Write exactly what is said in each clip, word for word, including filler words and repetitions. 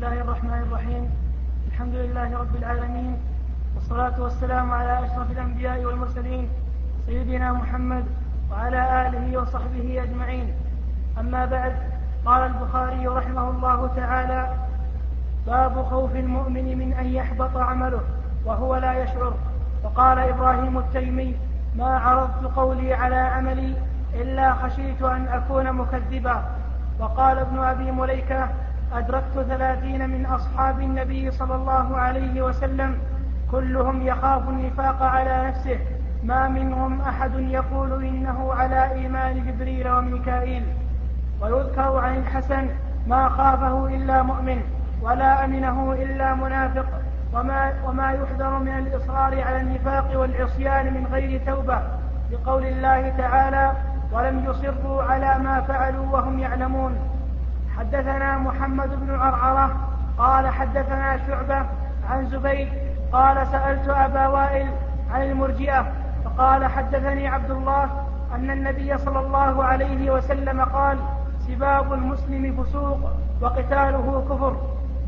الله الرحمن الرحيم. الحمد لله رب العالمين، والصلاة والسلام على أشرف الأنبياء والمرسلين سيدنا محمد وعلى آله وصحبه أجمعين. أما بعد، قال البخاري رحمه الله تعالى: باب خوف المؤمن من أن يحبط عمله وهو لا يشعر. وقال إبراهيم التيمي: ما عرضت قولي على عملي إلا خشيت أن أكون مكذبا. وقال ابن أبي مليكة: أدركت ثلاثين من أصحاب النبي صلى الله عليه وسلم كلهم يخاف النفاق على نفسه، ما منهم أحد يقول إنه على إيمان جبريل وميكائيل. ويذكر عن الحسن: ما خافه إلا مؤمن ولا أمنه إلا منافق، وما, وما يحذر من الإصرار على النفاق والعصيان من غير توبة، بقول الله تعالى: ولم يصروا على ما فعلوا وهم يعلمون. حدثنا محمد بن عرعرة قال حدثنا شعبة عن زبيد قال سألت أبا وائل عن المرجئة فقال حدثني عبد الله أن النبي صلى الله عليه وسلم قال: سباب المسلم فسوق وقتاله كفر.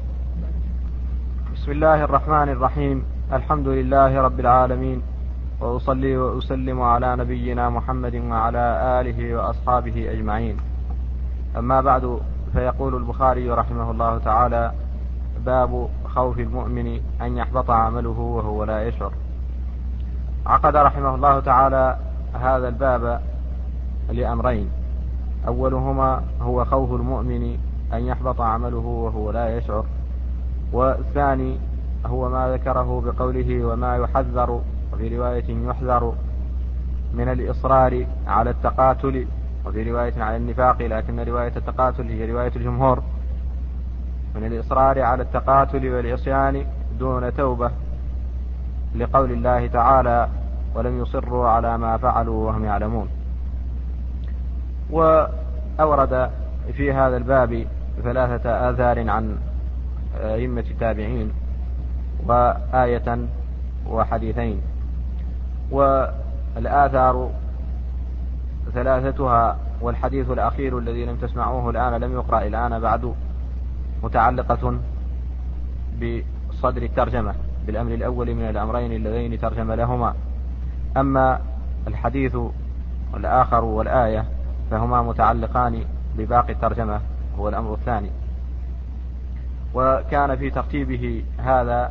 بسم الله الرحمن الرحيم. الحمد لله رب العالمين، وأصلي وأسلم على نبينا محمد وعلى آله وأصحابه أجمعين. أما بعد، فيقول البخاري رحمه الله تعالى: باب خوف المؤمن أن يحبط عمله وهو لا يشعر. عقد رحمه الله تعالى هذا الباب لأمرين: أولهما هو خوف المؤمن أن يحبط عمله وهو لا يشعر، والثاني هو ما ذكره بقوله: وما يحذر، وفي رواية يحذر، من الإصرار على التقاتل، وفي رواية على النفاق، لكن رواية التقاتل هي رواية الجمهور، من الإصرار على التقاتل والعصيان دون توبة، لقول الله تعالى: ولم يصروا على ما فعلوا وهم يعلمون. وأورد في هذا الباب ثلاثة آثار عن أئمة التابعين وآية وحديثين، والآثار ثلاثتها والحديث الأخير الذي لم تسمعوه الآن لم يقرأ الآن بعد متعلقة بصدر الترجمة، بالأمر الأول من الأمرين اللذين ترجم لهما. أما الحديث الآخر والآية فهما متعلقان بباقي الترجمة، هو الأمر الثاني. وكان في ترتيبه هذا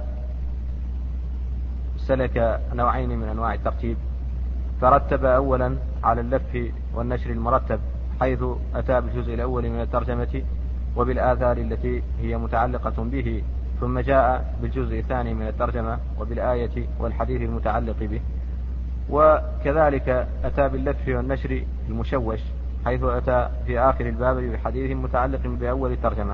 سلك نوعين من أنواع الترتيب، فرتب أولا على اللف والنشر المرتب، حيث أتى بالجزء الأول من الترجمة وبالآثار التي هي متعلقة به، ثم جاء بالجزء الثاني من الترجمة وبالآية والحديث المتعلق به. وكذلك أتى باللف والنشر المشوش، حيث أتى في آخر الباب بحديث متعلق بأول الترجمة.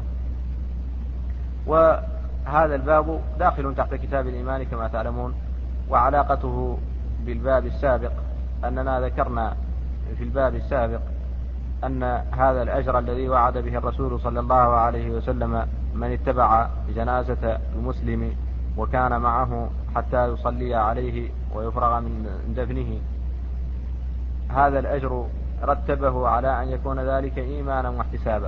وهذا الباب داخل تحت كتاب الإيمان كما تعلمون، وعلاقته بالباب السابق أننا ذكرنا في الباب السابق أن هذا الأجر الذي وعد به الرسول صلى الله عليه وسلم من اتبع جنازة المسلم وكان معه حتى يصلي عليه ويفرغ من دفنه، هذا الأجر رتبه على أن يكون ذلك إيمانا واحتسابا.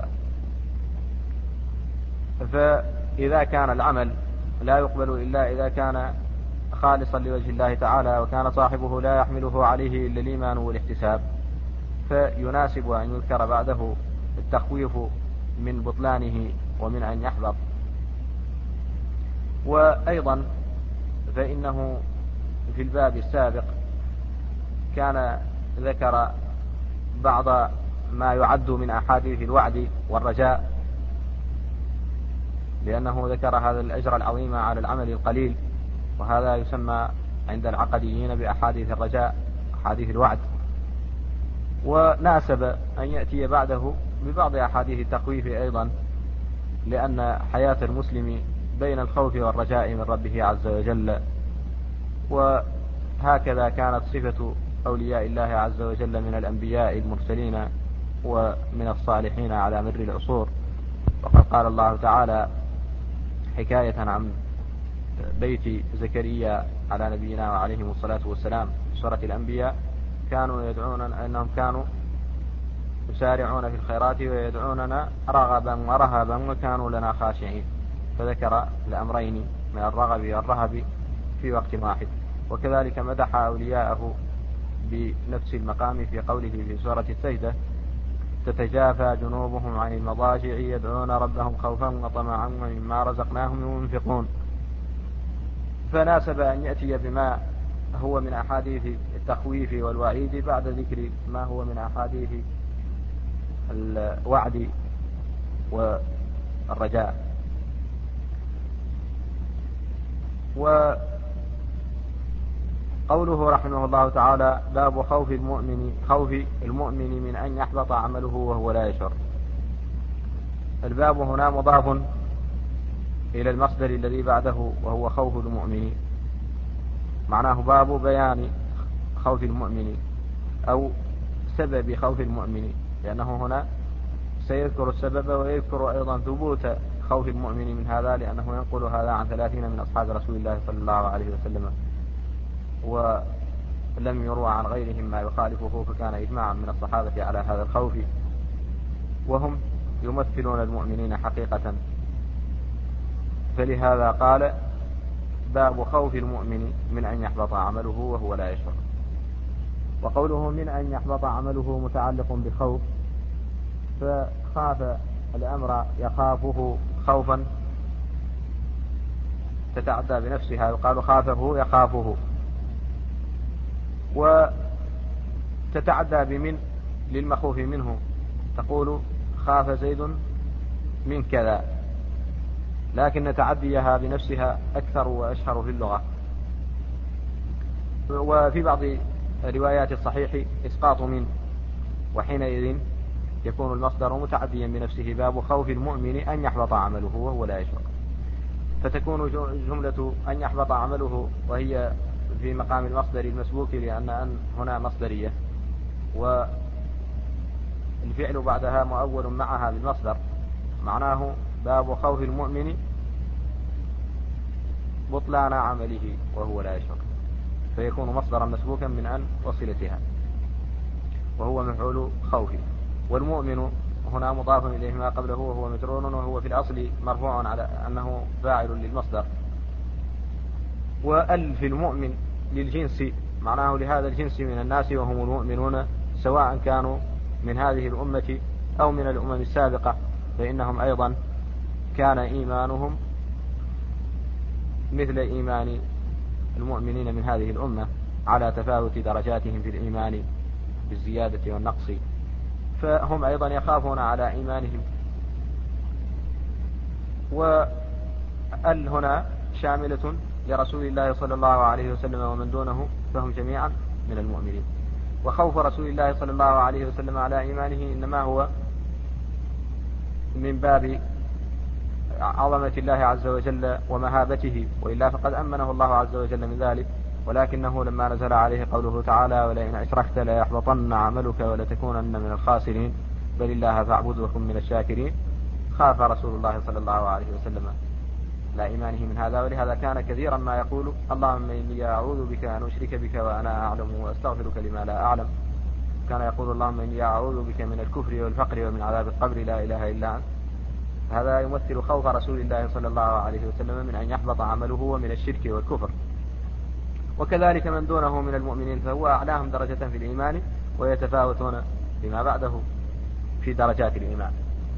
فإذا كان العمل لا يقبل إلا إذا كان خالصا لوجه الله تعالى، وكان صاحبه لا يحمله عليه إلا الإيمان والاحتساب، فيناسب أن يذكر بعده التخويف من بطلانه ومن أن يحبط. وأيضا فإنه في الباب السابق كان ذكر بعض ما يعد من أحاديث الوعد والرجاء، لأنه ذكر هذا الأجر العظيم على العمل القليل، وهذا يسمى عند العقديين بأحاديث الرجاء، أحاديث الوعد. وناسب أن يأتي بعده ببعض أحاديث التخويف أيضا، لأن حياة المسلم بين الخوف والرجاء من ربه عز وجل، وهكذا كانت صفة أولياء الله عز وجل من الأنبياء المرسلين ومن الصالحين على مر العصور. وقد قال الله تعالى حكاية عن بيت زكريا على نبينا وعليهم الصلاة والسلام في سورة الأنبياء: كانوا يدعون أنهم كانوا يسارعون في الخيرات ويدعوننا رغبا ورهبا وكانوا لنا خاشعين. فذكر الأمرين من الرغب والرهب في وقت واحد. وكذلك مدح أولياءه بنفس المقام في قوله في سورة السجدة: تتجافى جنوبهم عن المضاجع يدعون ربهم خوفا وطمعا ومما رزقناهم ينفقون. فناسب أن يأتي بما هو من أحاديث التخويف والوعيد بعد ذكر ما هو من أحاديث الوعد والرجاء. وقوله رحمه الله تعالى: باب خوف المؤمن خوف المؤمن من أن يحبط عمله وهو لا يشعر. الباب هنا مضاف إلى المصدر الذي بعده وهو خوف المؤمن، معناه باب بيان خوف المؤمن أو سبب خوف المؤمن، لأنه هنا سيذكر السبب ويذكر أيضا ثبوت خوف المؤمن من هذا، لأنه ينقل هذا عن ثلاثين من أصحاب رسول الله صلى الله عليه وسلم، ولم يروى عن غيرهم ما يخالفه، فكان إجماعا من الصحابة على هذا الخوف، وهم يمثلون المؤمنين حقيقة. فلهذا قال: باب خوف المؤمن من أن يحبط عمله وهو لا يشعر. وقوله من أن يحبط عمله متعلق بخوف، فخاف الأمر يخافه خوفا تتعدى بنفسها، يقال خافه يخافه، وتتعدى بمن للمخوف منه، تقول خاف زيد من كذا، لكن تعديها بنفسها أكثر وأشهر في اللغة. وفي بعض روايات الصحيح إسقاط من، وحينئذ يكون المصدر متعديا بنفسه: باب خوف المؤمن أن يحبط عمله وهو لا يشعر. فتكون جملة أن يحبط عمله وهي في مقام المصدر المسبوك، لأن أن هنا مصدرية، والفعل بعدها مؤول معها بالمصدر، معناه باب خوف المؤمن بطلان عمله وهو لا يشعر، فيكون مصدرا مسبوكا من أن وصلتها، وهو مفعول خوف. والمؤمن هنا مضاف إليه ما قبله وهو مجرور، وهو في الأصل مرفوع على أنه فاعل للمصدر. وأل في المؤمن للجنس، معناه لهذا الجنس من الناس وهم المؤمنون، سواء كانوا من هذه الأمة أو من الأمم السابقة، فإنهم أيضا كان إيمانهم مثل إيمان المؤمنين من هذه الأمة، على تفاوت درجاتهم في الإيمان بالزيادة والنقص، فهم أيضا يخافون على إيمانهم. وأل هنا شاملة لرسول الله صلى الله عليه وسلم ومن دونه، فهم جميعا من المؤمنين. وخوف رسول الله صلى الله عليه وسلم على إيمانه إنما هو من باب عظمة الله عز وجل ومهابته، وإلا فقد أمنه الله عز وجل من ذلك، ولكنه لما نزل عليه قوله تعالى: ولئن أشركت ليحبطن عملك ولتكونن من الخاسرين بل الله فاعبد وكن من الشاكرين، خاف رسول الله صلى الله عليه وسلم على إيمانه من هذا. ولهذا كان كثيرا ما يقول: اللهم إني أعوذ بك أن أشرك بك وأنا أعلم وأستغفرك لما لا أعلم. كان يقول: اللهم إني أعوذ بك من الكفر والفقر ومن عذاب القبر لا إله إلا أنت. هذا يمثل خوف رسول الله صلى الله عليه وسلم من أن يحبط عمله ومن الشرك والكفر. وكذلك من دونه من المؤمنين، فهو أعلاهم درجة في الإيمان، ويتفاوتون فيما بعده في درجات الإيمان.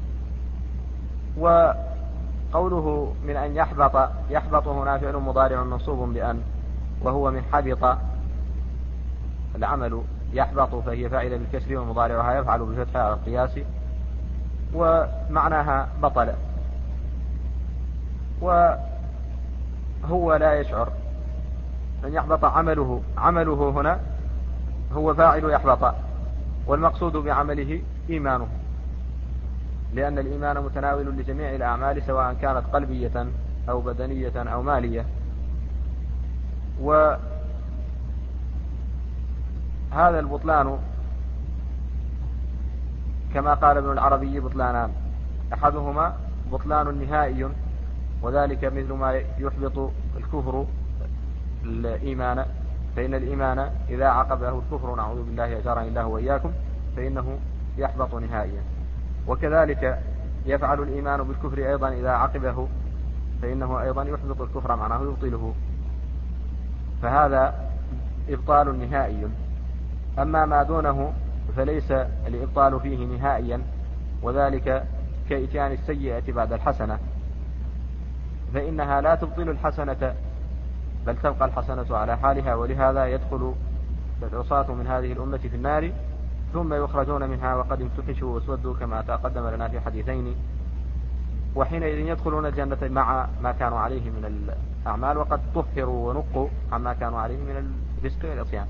وقوله من أن يحبط، يحبط هنا فعل مضارع منصوب بأن، وهو من حبط العمل يحبط، فهي فاعلة بالكسر، ومضارعها يفعل بالفتح على القياس، ومعناها بطل. وهو لا يشعر أن يحبط عمله، عمله هنا هو فاعل يحبط، والمقصود بعمله إيمانه، لأن الإيمان متناول لجميع الأعمال سواء كانت قلبية أو بدنية أو مالية. وهذا البطلان كما قال ابن العربي بطلانان: أحدهما بطلان نهائي، وذلك مثل ما يحبط الكفر الإيمان، فإن الإيمان إذا عقبه الكفر، نعوذ بالله أجارنا الله وإياكم، فإنه يحبط نهائيا. وكذلك يفعل الإيمان بالكفر أيضا إذا عقبه فإنه أيضا يحبط الكفر، معناه يبطله، فهذا إبطال نهائي. أما ما دونه فليس الإبطال فيه نهائيا، وذلك كإتيان السيئة بعد الحسنة، فإنها لا تبطل الحسنة بل تبقى الحسنة على حالها، ولهذا يدخل العصاة من هذه الأمة في النار ثم يخرجون منها وقد امتحشوا واسودوا كما تقدم لنا في حديثين، وحينئذ يدخلون الجنة مع ما كانوا عليه من الأعمال وقد طهروا ونقوا عما كانوا عليه من الفسق والعصيان.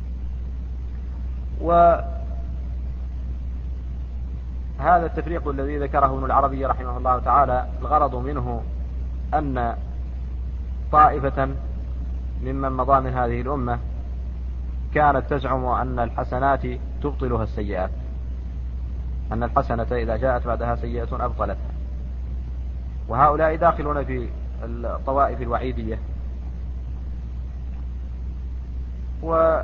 وهذا التفريق الذي ذكره ابن العربي رحمه الله تعالى الغرض منه أن طائفة ممن مضى من هذه الأمة كانت تزعم أن الحسنات تبطلها السيئات، أن الحسنة إذا جاءت بعدها سيئة أبطلتها، وهؤلاء داخلون في الطوائف الوعيدية. والله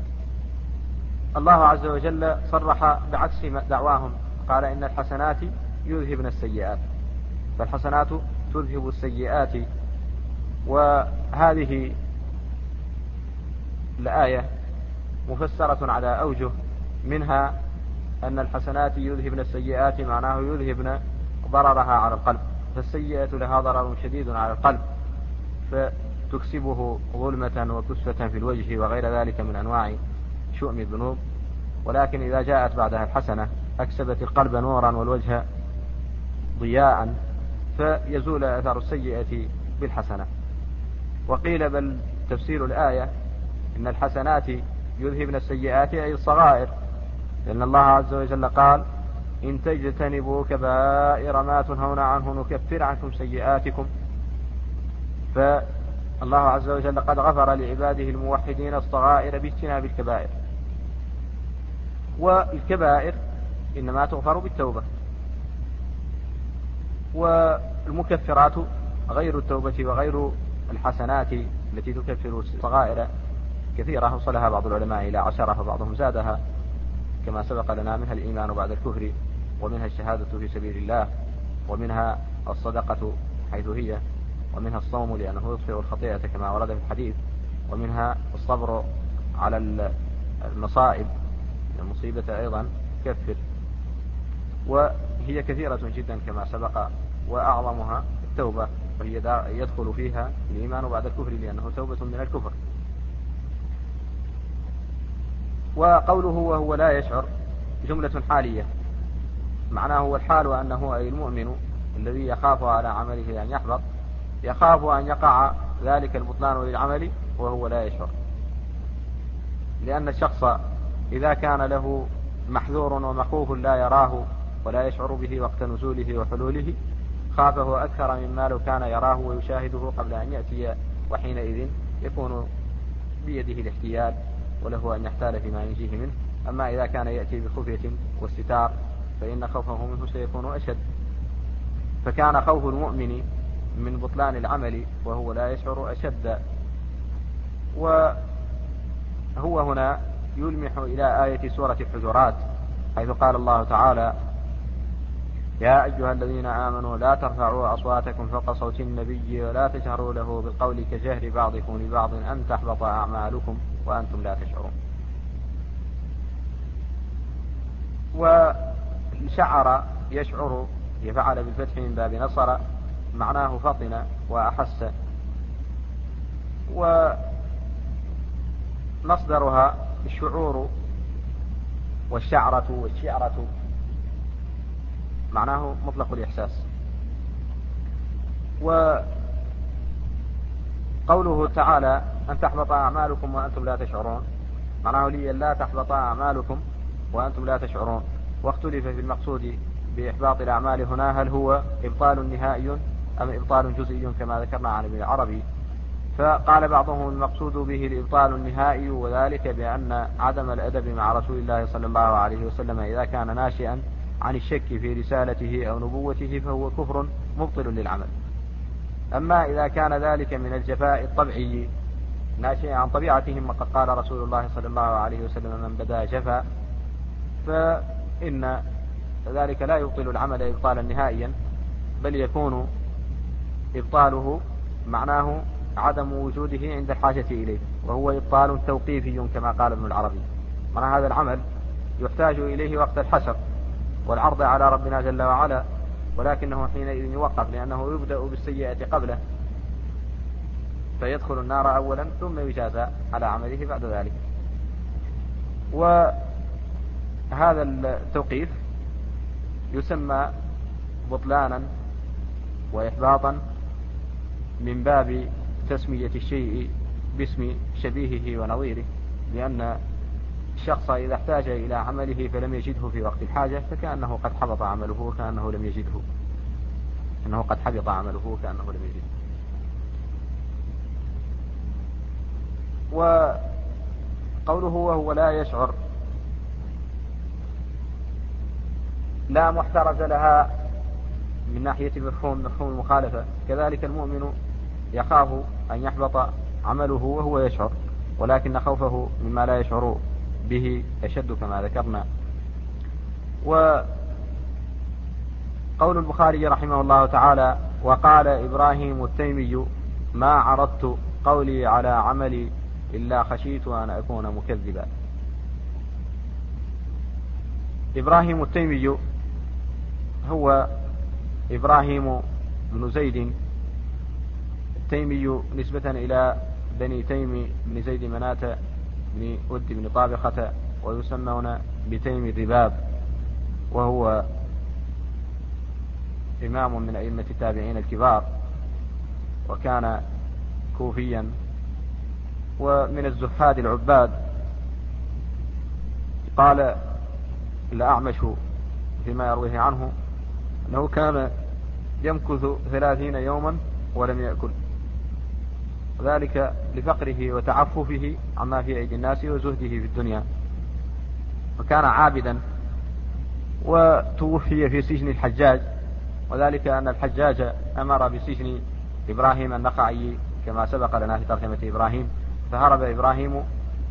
عز وجل صرح بعكس دعواهم، قال إن الحسنات يذهبن السيئات، فالحسنات تذهب السيئات. وهذه الآية مفسرة على أوجه، منها أن الحسنات يذهبن السيئات معناه يذهبن ضررها على القلب، فالسيئة لها ضرر شديد على القلب فتكسبه ظلمة وكسفة في الوجه وغير ذلك من أنواع شؤم الذنوب، ولكن إذا جاءت بعدها الحسنة أكسبت القلب نورا والوجه ضياء، فيزول أثر السيئة بالحسنة. وقيل بل تفسير الآية إن الحسنات يذهبن السيئات أي الصغائر، لأن الله عز وجل قال إن تجتنبوا كبائر ما تنهون عنه نكفر عنكم سيئاتكم، فالله عز وجل قد غفر لعباده الموحدين الصغائر باجتناب الكبائر، والكبائر إنما تغفر بالتوبة، والمكفرات غير التوبة وغير الحسنات التي تكفر الصغائر كثيرة وصلها بعض العلماء إلى عشرة وبعضهم زادها كما سبق لنا، منها الإيمان بعد الكفر، ومنها الشهادة في سبيل الله، ومنها الصدقة حيث هي، ومنها الصوم لأنه يطفئ الخطيئة كما ورد في الحديث، ومنها الصبر على المصائب، المصيبة أيضا كفر، وهي كثيرة جدا كما سبق، وأعظمها التوبة، وهي يدخل فيها الإيمان بعد الكفر لأنه توبة من الكفر. وقوله وهو لا يشعر جملة حالية، معناه والحال أنه أي المؤمن الذي يخاف على عمله أن يحبط، يخاف أن يقع ذلك البطلان للعمل وهو لا يشعر، لأن الشخص إذا كان له محذور ومخوف لا يراه ولا يشعر به وقت نزوله وحلوله خافه أكثر مما لو كان يراه ويشاهده قبل أن يأتي، وحينئذ يكون بيده الاحتيال وله أن يحتال فيما ينجيه منه. أما إذا كان يأتي بخفية واستتار فإن خوفه منه سيكون أشد، فكان خوف المؤمن من بطلان العمل وهو لا يشعر أشد. وهو هنا يلمح إلى آية سورة الحجرات حيث قال الله تعالى يا أيها الذين آمنوا لا ترفعوا أصواتكم فوق صوت النبي ولا تجهروا له بالقول كجهر بعضكم لبعض أن تحبط أعمالكم وأنتم لا تشعرون. وشعر يشعر يفعل بالفتح من باب نصر، معناه فطن وأحس، ومصدرها الشعور والشعرة والشعرة معناه مطلق الإحساس. وقوله تعالى أن تحبط أعمالكم وأنتم لا تشعرون معناه لي لا تحبط أعمالكم وأنتم لا تشعرون. واختلف في المقصود بإحباط الأعمال هنا، هل هو إبطال نهائي أم إبطال جزئي كما ذكرنا عن ابن العربي. فقال بعضهم المقصود به الإبطال النهائي، وذلك بأن عدم الأدب مع رسول الله صلى الله عليه وسلم إذا كان ناشئا عن الشك في رسالته أو نبوته فهو كفر مبطل للعمل. أما إذا كان ذلك من الجفاء الطبعي ناشئا عن طبيعتهم، وقد قال رسول الله صلى الله عليه وسلم من بدا جفا، فإن ذلك لا يبطل العمل إبطالا نهائيا، بل يكون إبطاله معناه عدم وجوده عند الحاجة إليه، وهو إبطال توقيفي كما قال ابن العربي. معنى هذا العمل يحتاج إليه وقت الحشر والعرض على ربنا جل وعلا، ولكنه حينئذ يوقف، لأنه يبدأ بالسيئة قبله فيدخل النار أولا ثم يجازى على عمله بعد ذلك. وهذا التوقيف يسمى بطلانا وإحباطا من باب تسمية الشيء باسم شبيهه ونظيره، لأن الشخص إذا احتاج إلى عمله فلم يجده في وقت الحاجة فكأنه قد حبط عمله وكأنه لم يجده، أنه قد حبط عمله وكأنه لم يجده. وقوله وهو لا يشعر لا محترز لها من ناحية مفهوم مفهوم المخالفة، كذلك المؤمن يخاف أن يحبط عمله وهو يشعر، ولكن خوفه مما لا يشعر به أشد كما ذكرنا. وقول البخاري رحمه الله تعالى وقال إبراهيم التيمي ما عرضت قولي على عملي إلا خشيت أن أكون مكذبا. إبراهيم التيمي هو إبراهيم بن زيد التيمي نسبة إلى بني تيم بن زيد مناة بن أد بن طابخة، ويسمون بتيم الرباب، وهو إمام من أئمة التابعين الكبار، وكان كوفيا ومن الزهاد العباد. قال الأعمش فيما يرويه عنه أنه كان يمكث ثلاثين يوما ولم يأكل، ذلك لفقره وتعففه عما في أيدي الناس وزهده في الدنيا، وكان عابدا. وتوفي في سجن الحجاج، وذلك أن الحجاج أمر بسجن إبراهيم النخعي كما سبق لنا في ترجمة إبراهيم، فهرب إبراهيم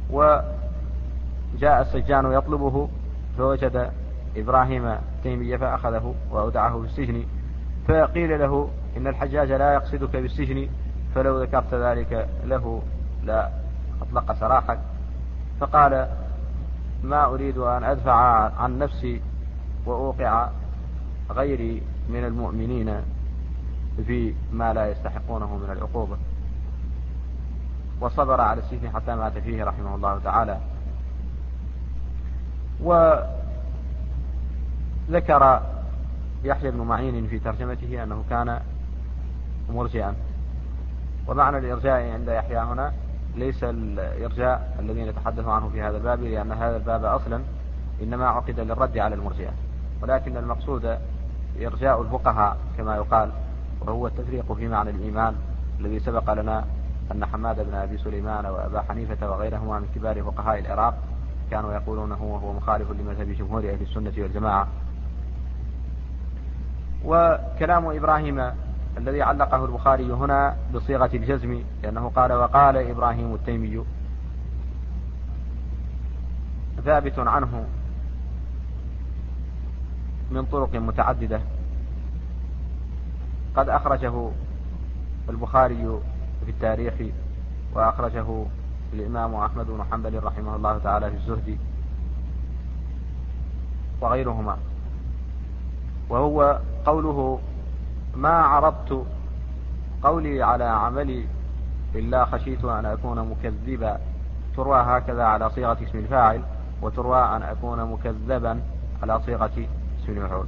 وجاء السجان يطلبه فوجد إبراهيم تيمية فأخذه وأودعه في السجن، فقيل له إن الحجاج لا يقصدك بالسجن، فلو ذكرت ذلك له لا أطلق سراحك. فقال ما أريد أن أدفع عن نفسي وأوقع غيري من المؤمنين في ما لا يستحقونه من العقوبة، وصبر على السجن حتى مات فيه رحمه الله تعالى. وذكر يحيى بن معين في ترجمته أنه كان مرجئا، ومعنى الإرجاء عند يحيى هنا ليس الإرجاء الذي نتحدث عنه في هذا الباب، لأن هذا الباب أصلا إنما عقد للرد على المرجئة، ولكن المقصود إرجاء الفقهاء كما يقال، وهو التفريق في معنى الإيمان الذي سبق لنا أن حماد بن أبي سليمان وأبا حنيفة وغيرهما من كبار فقهاء العراق كانوا يقولونه وهو مخالف لمذهب جمهور أهل السنة والجماعة. وكلام إبراهيم الذي علقه البخاري هنا بصيغة الجزم، لأنه قال وقال إبراهيم التيمي، ثابت عنه من طرق متعددة، قد أخرجه البخاري في التاريخ، وأخرجه الإمام أحمد بن حنبل رحمه الله تعالى في الزهد وغيرهما، وهو قوله ما عرضت قولي على عملي إلا خشيت أن أكون مكذبا، تروى هكذا على صيغة اسم الفاعل، وتروى أن أكون مكذبا على صيغة اسم المفعول.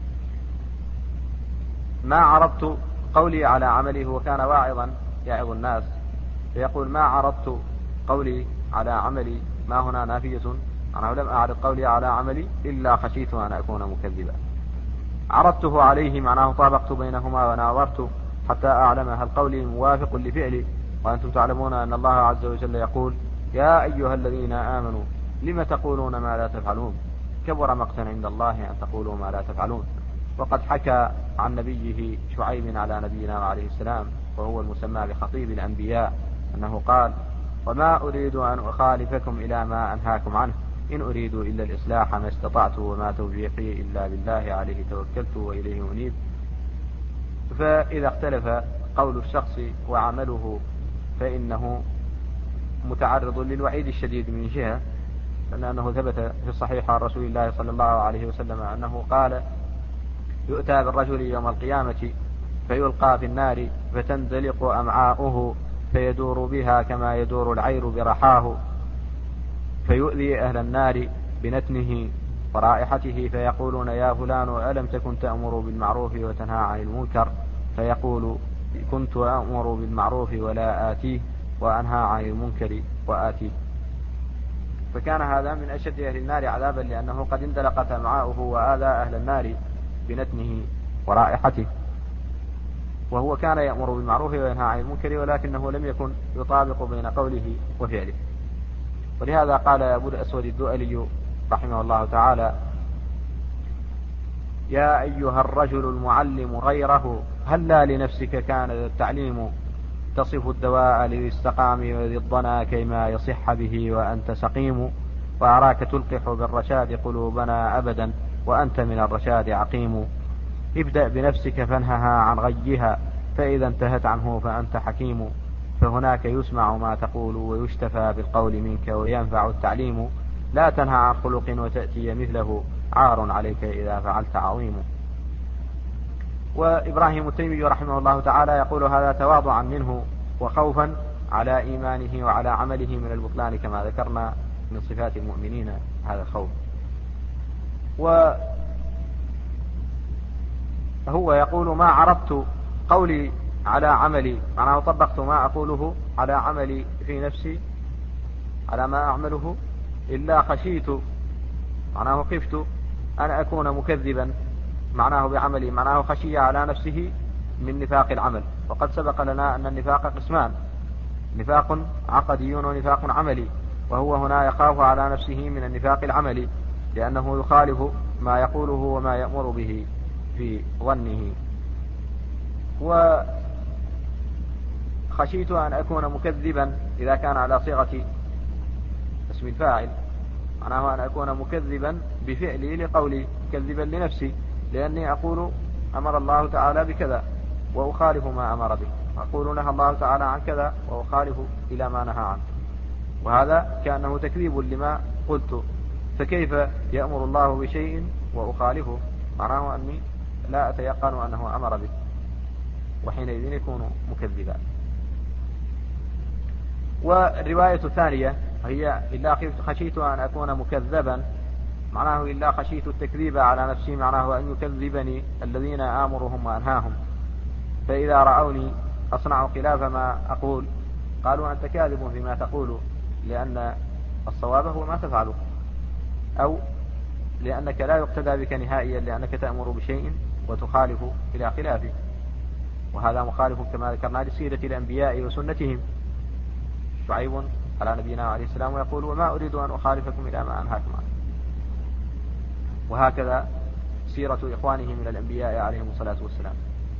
ما عرضت قولي على عملي، هو كان واعظا يعظ الناس، فيقول ما عرضت قولي على عملي، ما هنا نافية، أنا لم أعرض قولي على عملي إلا خشيت أن أكون مكذبا. عرضته عليه معناه طابقت بينهما وناظرت حتى أعلم هل قولي موافق لفعلي، وأنتم تعلمون أن الله عز وجل يقول يا أيها الذين آمنوا لم تقولون ما لا تفعلون كبر مقتا عند الله أن تقولوا ما لا تفعلون. وقد حكى عن نبيه شعيب على نبينا عليه السلام وهو المسمى بخطيب الأنبياء أنه قال وما أريد أن أخالفكم إلى ما أنهاكم عنه إن أريد إلا الإصلاح ما استطعت وما توفيقي إلا بالله عليه توكلت وإليه أنيب. فإذا اختلف قول الشخص وعمله فإنه متعرض للوعيد الشديد من جهة لأنه ثبت في الصحيح عن رسول الله صلى الله عليه وسلم أنه قال: يؤتى بالرجل يوم القيامة فيلقى في النار فتندلق أمعاؤه فيدور بها كما يدور العير برحاه، فيؤذي أهل النار بنتنه ورائحته فيقولون: يا فلان ألم تكن تأمر بالمعروف وتنهى عن المنكر؟ فيقول: كنت أأمر بالمعروف ولا آتيه وأنهى عن المنكر وآتيه. فكان هذا من أشد أهل النار عذابا لأنه قد اندلقت أمعاؤه وآذى أهل النار بنتنه ورائحته، وهو كان يأمر بالمعروف وينهى عن المنكر ولكنه لم يكن يطابق بين قوله وفعله. ولهذا قال أبو الأسود الدؤلي رحمه الله تعالى: يا أيها الرجل المعلم غيره هلا لنفسك كان التعليم تصف الدواء للاستقام وذي الضنا كيما يصح به وأنت سقيم، وأراك تلقح بالرشاد قلوبنا أبدا وأنت من الرشاد عقيم. ابدأ بنفسك فانهها عن غيها فإذا انتهت عنه فأنت حكيم، فهناك يسمع ما تقول ويشتفى بالقول منك وينفع التعليم. لا تنهى عن خلق وتأتي مثله عار عليك إذا فعلت عظيم. وإبراهيم التيمي رحمه الله تعالى يقول: هذا تواضعا منه وخوفا على إيمانه وعلى عمله من البطلان كما ذكرنا من صفات المؤمنين هذا الخوف. وهو يقول: ما عرضت قولي على عملي، معناه طبقت ما أقوله على عملي في نفسي على ما أعمله إلا خشيت، معناه خفت أن أكون مكذبا، معناه بعملي، معناه خشية على نفسه من نفاق العمل. وقد سبق لنا أن النفاق قسمان: نفاق عقدي ونفاق عملي، وهو هنا يخاف على نفسه من النفاق العملي لأنه يخالف ما يقوله وما يأمر به في ظنه. وخشيت أن أكون مكذبا إذا كان على صيغة اسم الفاعل، معناه أن أكون مكذبا بفعلي لقولي، مكذبا لنفسي، لأني أقول أمر الله تعالى بكذا وأخالف ما أمر به، أقول نهى الله تعالى عن كذا وأخالف إلى ما نهى عنه، وهذا كأنه تكذيب لما قلت. فكيف يأمر الله بشيء وأخالفه؟ معناه أني لا أتيقن أنه أمر به، وحينئذ يكون مكذبا. والرواية الثانية هي: إلا خشيت أن أكون مكذبا، معناه إلا خشيت التكذيب على نفسي، معناه أن يكذبني الذين آمرهم وأنهاهم، فإذا رأوني أصنع خلاف ما أقول قالوا أنت كاذب فيما تقول، لأن الصواب هو ما تفعله، أو لأنك لا يقتدى بك نهائيا لأنك تأمر بشيء وتخالف إلى خلافه، وهذا مخالف كما ذكرنا لسيرة الأنبياء وسنتهم. شعيب على نبينا عليه السلام ويقول: وما أريد أن أخالفكم إلى ما أنهاكم عنه. وهكذا سيرة إخوانه من الأنبياء عليهم الصلاة والسلام.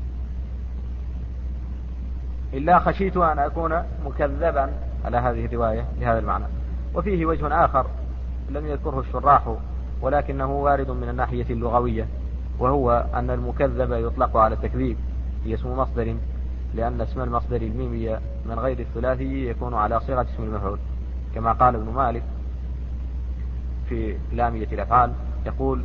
إلا خشيت أن أكون مكذبا على هذه الرواية لهذا المعنى. وفيه وجه آخر لم يذكره الشراح ولكنه وارد من الناحية اللغوية، وهو أن المكذب يطلق على التكذيب، هي اسم مصدر، لأن اسم المصدر الميمي من غير الثلاثي يكون على صيغة اسم المفعول، كما قال ابن مالك في لامية الأفعال، يقول: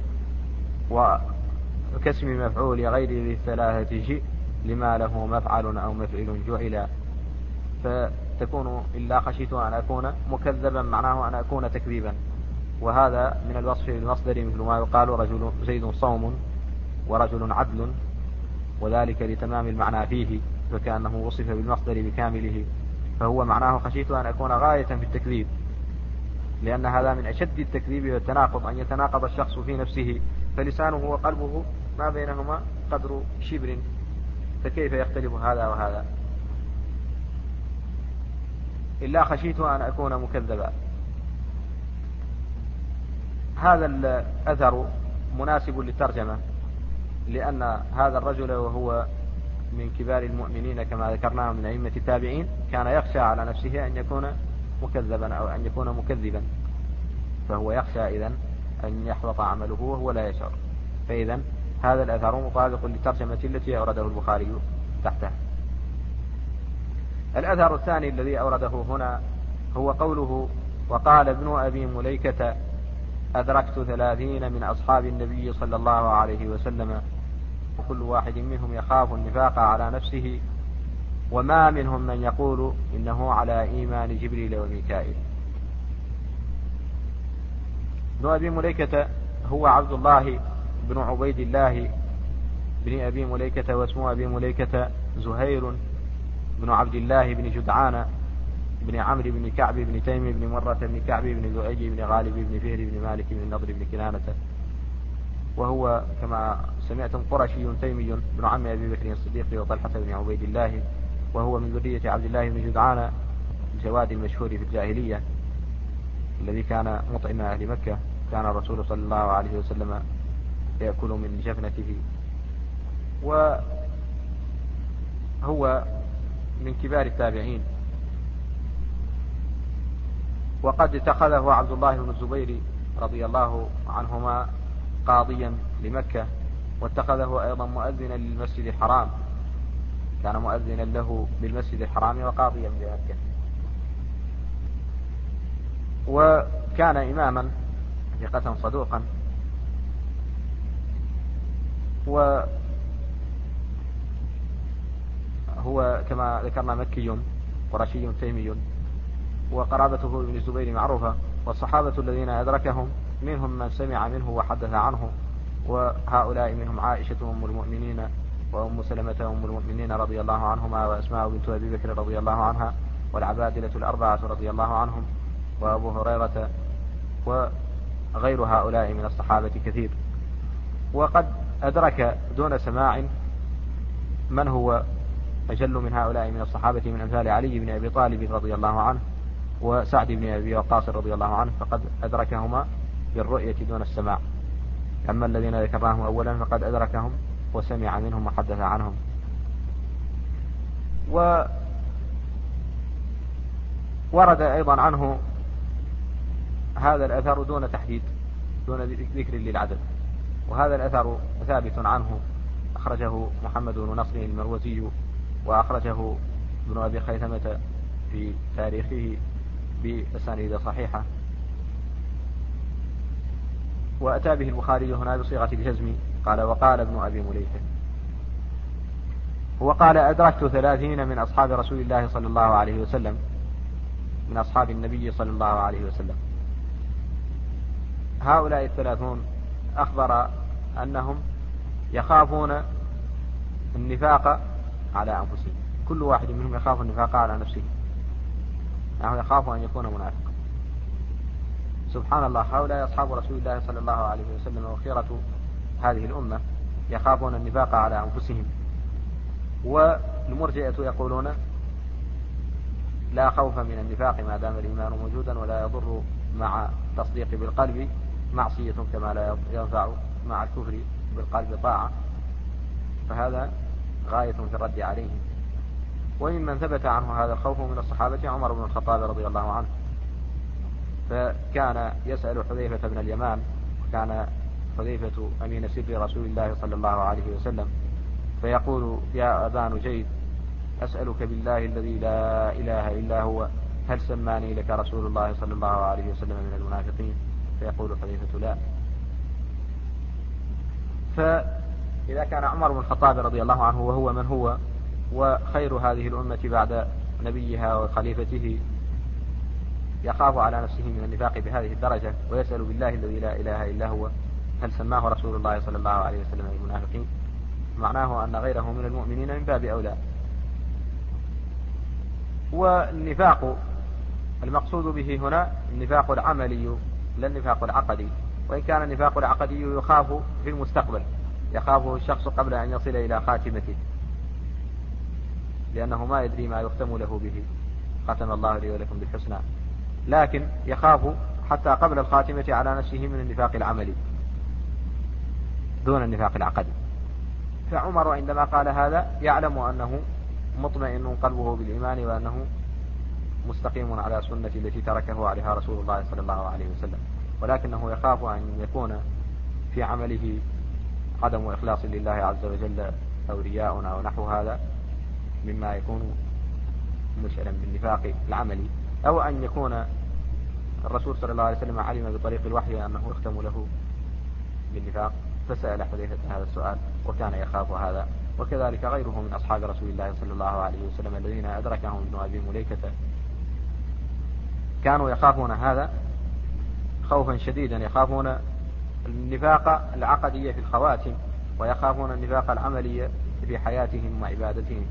وكاسم مفعول غير ذي الثلاثة جئ لما له مفعل أو مفعل جعل. فتكون إلا خشيت أن أكون مكذبا، معناه أن أكون تكذيبا، وهذا من الوصف للمصدر مثل ما يقال: رجل زيد صوم ورجل عدل، وذلك لتمام المعنى فيه، فكأنه وصف بالمصدر بكامله، فهو معناه خشيت أن أكون غاية في التكذيب، لأن هذا من أشد التكذيب والتناقض، أن يتناقض الشخص في نفسه، فلسانه وقلبه ما بينهما قدر شبر، فكيف يختلف هذا وهذا؟ إلا خشيت أن أكون مكذبا. هذا الأثر مناسب للترجمة، لأن هذا الرجل وهو من كبار المؤمنين كما ذكرناه من أئمة التابعين كان يخشى على نفسه أن يكون مكذبا أو أن يكون مكذبا، فهو يخشى إذن أن يحبط عمله وهو لا يشعر. فإذن هذا الأثر مطابق للترجمة التي أورده البخاري تحتها. الأثر الثاني الذي أورده هنا هو قوله: وقال ابن أبي مليكة: أدركت ثلاثين من أصحاب النبي صلى الله عليه وسلم وكل واحد منهم يخاف النفاق على نفسه، وما منهم من يقول إنه على إيمان جبريل وميكائيل. ابن أبي مليكة هو عبد الله بن عبيد الله بن أبي مليكة، واسمه أبي مليكة زهير بن عبد الله بن جدعان بن عمرو بن كعب بن تيم بن مرة بن كعب بن لؤي بن غالب بن فهر بن مالك بن النضر بن كنانة، وهو كما سمعتم قرشي تيمي بن عم أبي بكر الصديق وطلحة بن عبيد الله، وهو من ذرية عبد الله بن جدعان الجواد المشهور في الجاهلية الذي كان مطعم أهل مكة. كان الرسول صلى الله عليه وسلم يأكل من جفنته، وهو من كبار التابعين. وقد اتخذه عبد الله بن الزبير رضي الله عنهما قاضيا لمكة، واتخذه أيضا مؤذنا للمسجد الحرام، كان مؤذنا له بالمسجد الحرام وقاضيا بمكة، وكان إماما ثقة صدوقا، وهو كما ذكرنا مكي قرشي تيمي، وقرابته ابن الزبير معروفة. والصحابة الذين أدركهم منهم من سمع منه وحدث عنه، وهؤلاء منهم عائشة أم المؤمنين، وأم سلمة أم المؤمنين رضي الله عنهما، وأسماء بنت أبي بكر رضي الله عنها، والعبادلة الأربعة رضي الله عنهم، وأبو هريرة، وغير هؤلاء من الصحابة كثير. وقد أدرك دون سماع من هو أجل من هؤلاء من الصحابة من أمثال علي بن أبي طالب رضي الله عنه، وسعد بن أبي وقاص رضي الله عنه، فقد أدركهما بالرؤية دون السماع. أما الذين ذكرناهم أولا فقد أدركهم وسمع منهم وحدث عنهم. وورد أيضا عنه هذا الأثر دون تحديد، دون ذكر للعدد، وهذا الأثر ثابت عنه، أخرجه محمد بن نصر المروزي، وأخرجه ابن أبي خيثمة في تاريخه بأسانيد صحيحة، وأتى به البخاري هنا بصيغة الجزم، قال: وقال ابن أبي مليكة. وقال: أدركت ثلاثين من أصحاب رسول الله صلى الله عليه وسلم، من أصحاب النبي صلى الله عليه وسلم. هؤلاء الثلاثون أخبر أنهم يخافون النفاق على أنفسهم، كل واحد منهم يخاف النفاق على نفسه، يعني يخاف أن يكون منافقا. سبحان الله، هؤلاء أصحاب رسول الله صلى الله عليه وسلم وخيرة هذه الأمة يخافون النفاق على أنفسهم. والمرجئة يقولون: لا خوف من النفاق ما دام الإيمان موجودا، ولا يضر مع تصديق بالقلب معصية كما لا ينفع مع الكفر بالقلب طاعة، فهذا غاية في الرد عليهم. وممن ثبت عنه هذا الخوف من الصحابة عمر بن الخطاب رضي الله عنه، فكان يسأل حذيفة بن اليمان، وكان حذيفة أمين سر رسول الله صلى الله عليه وسلم، فيقول: يا أبا نجيد، أسألك بالله الذي لا إله إلا هو، هل سماني لك رسول الله صلى الله عليه وسلم من المنافقين؟ فيقول حذيفة: لا. فإذا كان عمر بن الخطاب رضي الله عنه وهو من هو وخير هذه الأمة بعد نبيها وخليفته يخاف على نفسه من النفاق بهذه الدرجة، ويسأل بالله الذي لا إله إلا هو هل سماه رسول الله صلى الله عليه وسلم المنافقين، معناه أن غيره من المؤمنين من باب أولى. والنفاق المقصود به هنا النفاق العملي لا النفاق العقدي، وإن كان النفاق العقدي يخاف في المستقبل، يخافه الشخص قبل أن يصل إلى خاتمته، لأنه ما يدري ما يختم له به، ختم الله لي ولكم بالحسنى، لكن يخاف حتى قبل الخاتمة على نفسه من النفاق العملي دون النفاق العقدي. فعمر عندما قال هذا يعلم أنه مطمئن قلبه بالإيمان، وأنه مستقيم على سنة التي تركه عليها رسول الله صلى الله عليه وسلم، ولكنه يخاف أن يكون في عمله عدم إخلاص لله عز وجل أو رياء أو نحو هذا مما يكون مشعرا بالنفاق العملي، أو أن يكون الرسول صلى الله عليه وسلم علم بطريق الوحي أنه يختم له بالنفاق فسأل حذيفة هذا السؤال وكان يخاف هذا. وكذلك غيره من أصحاب رسول الله صلى الله عليه وسلم الذين أدركهم ابن أبي مليكة كانوا يخافون هذا خوفا شديدا، يخافون النفاق العقدي في الخواتم ويخافون النفاق العملي في حياتهم وعبادتهم.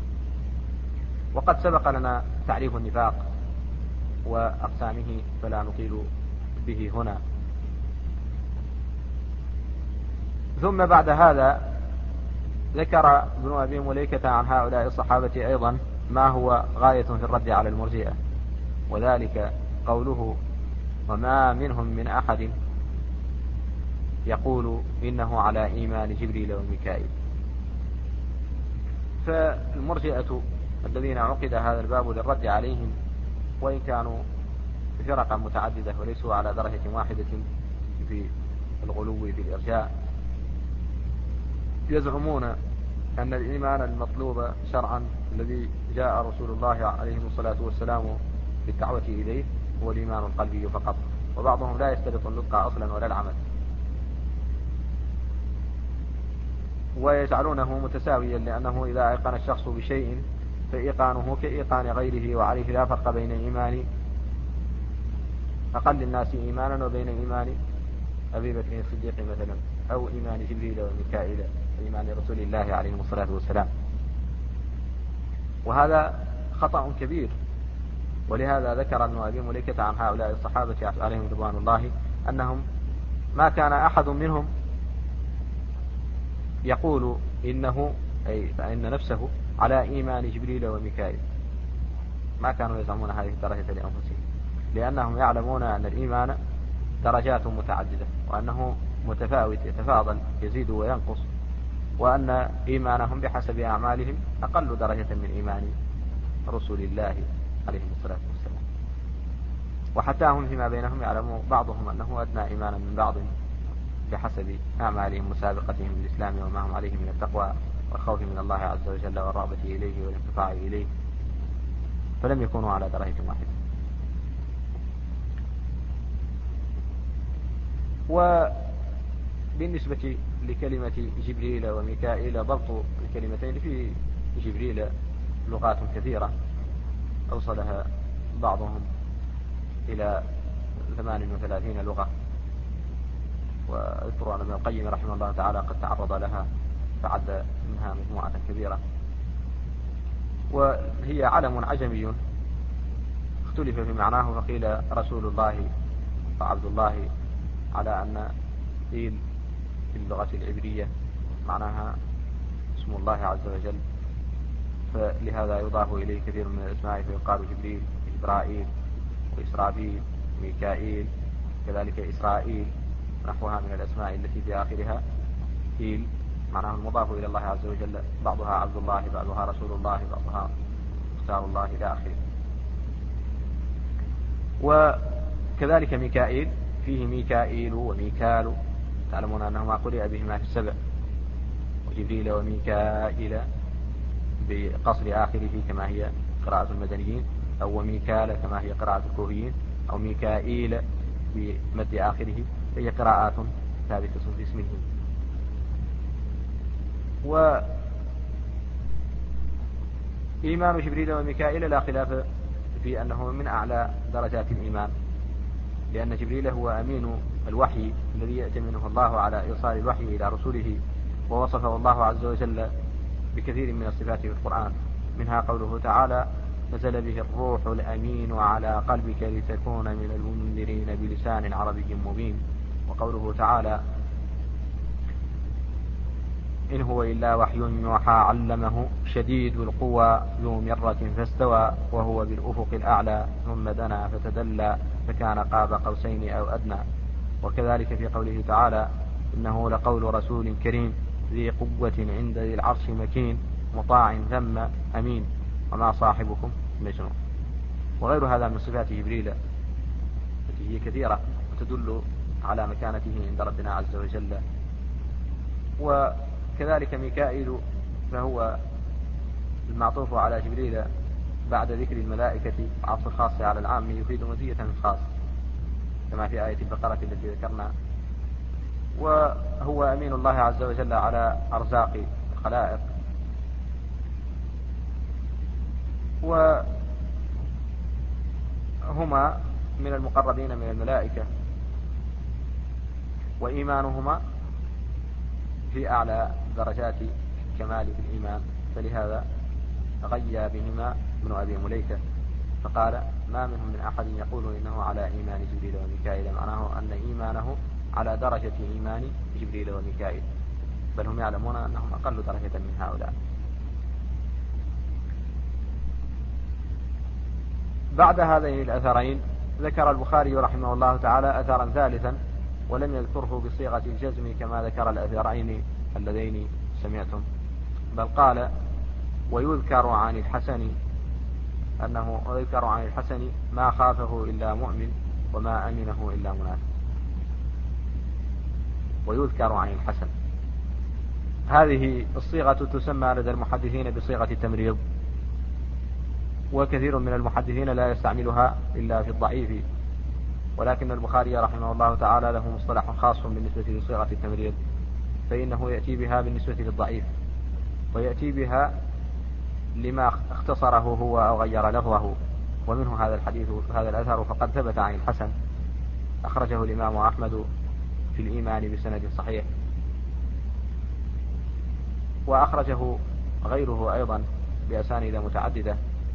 وقد سبق لنا تعريف النفاق وأقسامه فلا نطيل به هنا. ثم بعد هذا ذكر ابن أبي مليكة عن هؤلاء الصحابة أيضا ما هو غاية في الرد على المرجئة، وذلك قوله وما منهم من أحد يقول إنه على إيمان جبريل وميكائيل. فالمرجئة الذين عقد هذا الباب للرد عليهم وإن كانوا فرقا متعددة وليسوا على درجة واحدة في الغلو في الإرجاء، يزعمون أن الإيمان المطلوب شرعا الذي جاء رسول الله عليه الصلاة والسلام بالدعوة إليه هو الإيمان القلبي فقط، وبعضهم لا يشترط النطق أصلا ولا العمل، ويجعلونه متساويا لأنه إذا أيقن الشخص بشيء فإيقانه كإيقان غيره، وعليه لا فرق بين إيمان أقل الناس إيمانا وبين إيمان أبي بكر الصديق مثلا أو إيمان جبريل وميكائيل إيمان رسول الله عليه الصلاة والسلام. وهذا خطأ كبير، ولهذا ذكر ابن أبي مليكة عن هؤلاء الصحابة عليهم رضوان الله أنهم ما كان أحد منهم يقول إنه أي فإن نفسه على إيمان جبريل وميكائيل، ما كانوا يزعمون هذه الدرجة لأنفسهم، لأنهم يعلمون أن الإيمان درجات متعددة وأنه متفاوت يتفاضل يزيد وينقص، وأن إيمانهم بحسب أعمالهم أقل درجة من إيمان رسول الله عليه الصلاة والسلام. وحتى هم فيما بينهم يعلم بعضهم أنه أدنى إيمانا من بعض بحسب أعمالهم وسابقتهم بالإسلام وما هم عليه من التقوى والخوف من الله عز وجل والرغبة إليه والانقطاع إليه، فلم يكونوا على درجة واحدة. وبالنسبة لكلمة جبريل وميكائيل ضبط الكلمتين في جبريل لغات كثيرة أوصلها بعضهم إلى ثمان وثلاثين لغة، وأذكر أن ابن القيم رحمه الله تعالى قد تعرض لها فعد منها مجموعة كبيرة. وهي علم عجمي اختلف في معناه، فقيل رسول الله وعبد الله على أن قيل في اللغة العبرية معناها اسم الله عز وجل، فلهذا يضاف إليه كثير من الأسماء فيقال جبريل إبراهيم وإسرافيل ميكائيل كذلك إسرائيل نحوها من الأسماء التي في آخرها قيل معناه المضاف إلى الله عز وجل، بعضها عبد الله بعضها رسول الله بعضها مختار الله إلى آخره. وكذلك ميكائيل فيه ميكائيل وميكال، تعلمون أنهما قرئ بهما في السبع، وجبريل وميكائيل بقصر آخره كما هي قراءة المدنيين، أو وميكال كما هي قراءة الكوفيين، أو ميكائيل بمد آخره، هي قراءات ثابتة في اسمه. وإيمان جبريل وميكائيل لا خلاف في أنه من أعلى درجات الإيمان، لأن جبريل هو أمين الوحي الذي يأتمنه الله على إيصال الوحي إلى رسوله، ووصفه الله عز وجل بكثير من الصفات في القرآن، منها قوله تعالى نزل به الروح الأمين على قلبك لتكون من المنذرين بلسان عربي مبين، وقوله تعالى إن هو إلا وحي يوحى علمه شديد القوى ذو مرة فاستوى وهو بالأفق الأعلى ثم دنا فتدلى فكان قاب قوسين أو أدنى. وكذلك في قوله تعالى إنه لقول رسول كريم ذي قوة عند ذي العرش مكين مطاع ثم أمين وما صاحبكم مجنون. وغير هذا من صفات جبريل التي هي كثيرة وتدل على مكانته عند ربنا عز وجل. وكذلك ميكائيل فهو المعطوف على جبريل بعد ذكر الملائكة عطف الخاص على العام يفيد مزية الخاص كما في آية البقرة التي ذكرنا. وهو أمين الله عز وجل على أرزاق الخلائق، وهما من المقربين من الملائكة، وإيمانهما في أعلى درجات كمال في الإيمان، فلهذا غيا بهما ابن أبي مليكة فقال ما منهم من أحد يقول إنه على إيمان جبريل وميكائيل، معناه أن إيمانه على درجة إيمان جبريل وميكائيل، بل هم يعلمون أنهم أقل درجة من هؤلاء. بعد هذين الأثرين ذكر البخاري رحمه الله تعالى أثرا ثالثا ولم يذكره بصيغة الجزم كما ذكر الأثرين اللذين سمعتم، بل قال ويذكر عن الحسن أنه ويذكر عن الحسن ما خافه إلا مؤمن وما أمنه إلا منافق. ويذكر عن الحسن هذه الصيغة تسمى لدى المحدثين بصيغة التمريض، وكثير من المحدثين لا يستعملها إلا في الضعيف، ولكن البخاري رحمه الله تعالى له مصطلح خاص بالنسبة لصيغة التمريض، فإنه يأتي بها بالنسبة للضعيف، ويأتي بها لما اختصره هو أو غير لفظه، ومنه هذا الحديث هذا الأثر فقد ثبت عن الحسن، أخرجه الإمام أحمد في الإيمان بسند صحيح، وأخرجه غيره أيضا بأسانيد متعددة.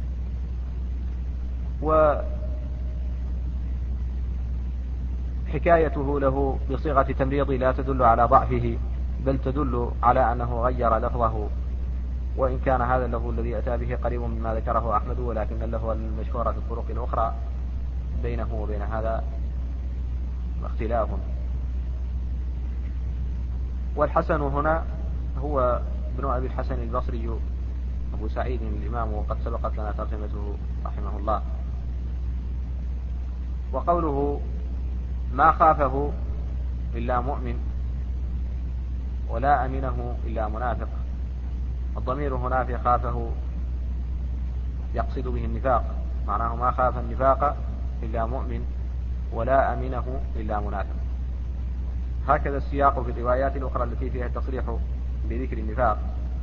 وحكايته له بصيغة تمريض لا تدل على ضعفه، بل تدل على أنه غير لفظه، وإن كان هذا اللفظ الذي أتى به قريب مما ذكره أحمد، ولكن اللفظ المشهور في الطرق الأخرى بينه وبين هذا اختلاف. والحسن هنا هو ابن أبي الحسن البصري أبو سعيد الإمام، وقد سبقت لنا ترجمته رحمه الله. وقوله ما خافه إلا مؤمن ولا أمنه إلا منافق، الضمير هنا في خافه يقصد به النفاق، معناه ما خاف النفاق إلا مؤمن ولا أمنه إلا منافق. هكذا السياق في الروايات الأخرى التي فيها التصريح بذكر النفاق،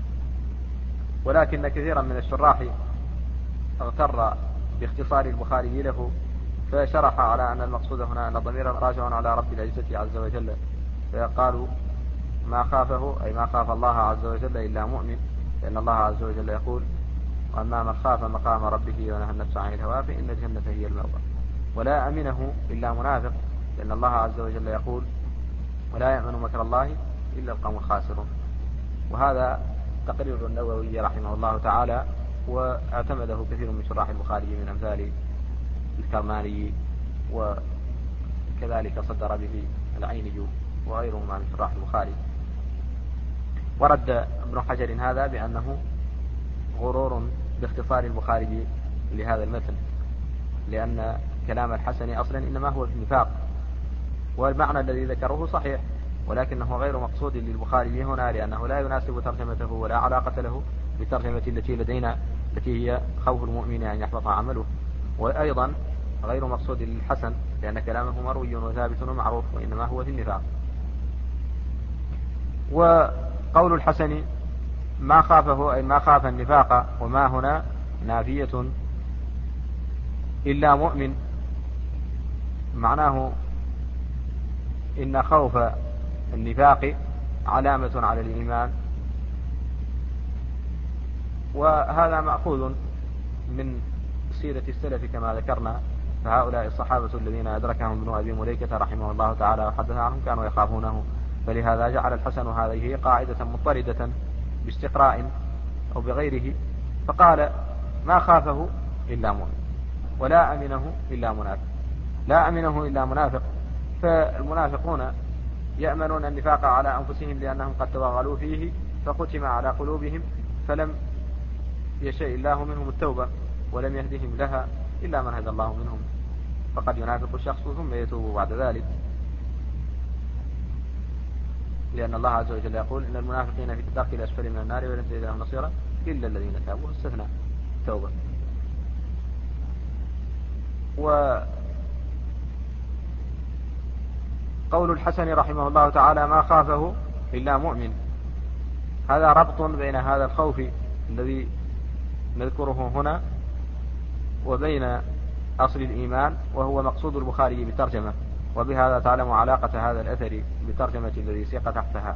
ولكن كثيرا من الشراح اغتر باختصار البخاري له، فشرح على أن المقصود هنا أن الضمير راجع على رب العزة عز وجل، فقالوا ما خافه أي ما خاف الله عز وجل إلا مؤمن، لأن الله عز وجل يقول وأما من خاف مقام ربه ونهى النفس عن الهوى فإن الجنة هي المأوى. ولا أمنه إلا منافق، لأن الله عز وجل يقول ولا يأمن مكر الله إلا القوم الخاسرون. وهذا تقرير النووي رحمه الله تعالى، واعتمده كثير من شراح البخاري من أمثال الكرماني، وكذلك صدر به العيني وغيرهما من شراح البخاري. ورد ابن حجر هذا بأنه غرور باختصار البخاري لهذا المثل، لأن كلام الحسن أصلا إنما هو في النفاق، والمعنى الذي ذكره صحيح، ولكنه غير مقصود للبخاري هنا، لأنه لا يناسب ترجمته ولا علاقة له بالترجمة التي لدينا التي هي خوف المؤمن أن يحبط عمله، وأيضا غير مقصود للحسن لأن كلامه مروي وثابت ومعروف، وإنما هو في النفاق. وقول الحسن ما خافه أي ما خاف النفاق، وما هنا نافية إلا مؤمن، معناه إن خوف النفاق علامة على الإيمان، وهذا مأخوذ من سيرة السلف كما ذكرنا، فهؤلاء الصحابة الذين أدركهم ابن أبي مليكة رحمه الله تعالى وحدث عنهم كانوا يخافونه، فلهذا جعل الحسن هذه قاعدة مضطردة باستقراء أو بغيره، فقال ما خافه إلا مؤمن ولا أمنه إلا منافق. لا أمنه إلا منافق، فالمنافقون يأمنون النفاق على أنفسهم لأنهم قد توغلوا فيه فختم على قلوبهم، فلم يشاء الله منهم التوبة ولم يهدهم لها إلا من هدى الله منهم، فقد ينافق الشخص ثم يتوب بعد ذلك، لأن الله عز وجل يقول إن المنافقين في الدرك الأسفل من النار ولن تجد لهم نصيرا إلا الذين تابوا واستثنى توبة. وقول الحسن رحمه الله تعالى ما خافه إلا مؤمن، هذا ربط بين هذا الخوف الذي نذكره هنا وبين أصل الإيمان، وهو مقصود البخاري بالترجمة، وبهذا تعلم علاقة هذا الأثر بترجمة الذي سيق تحتها.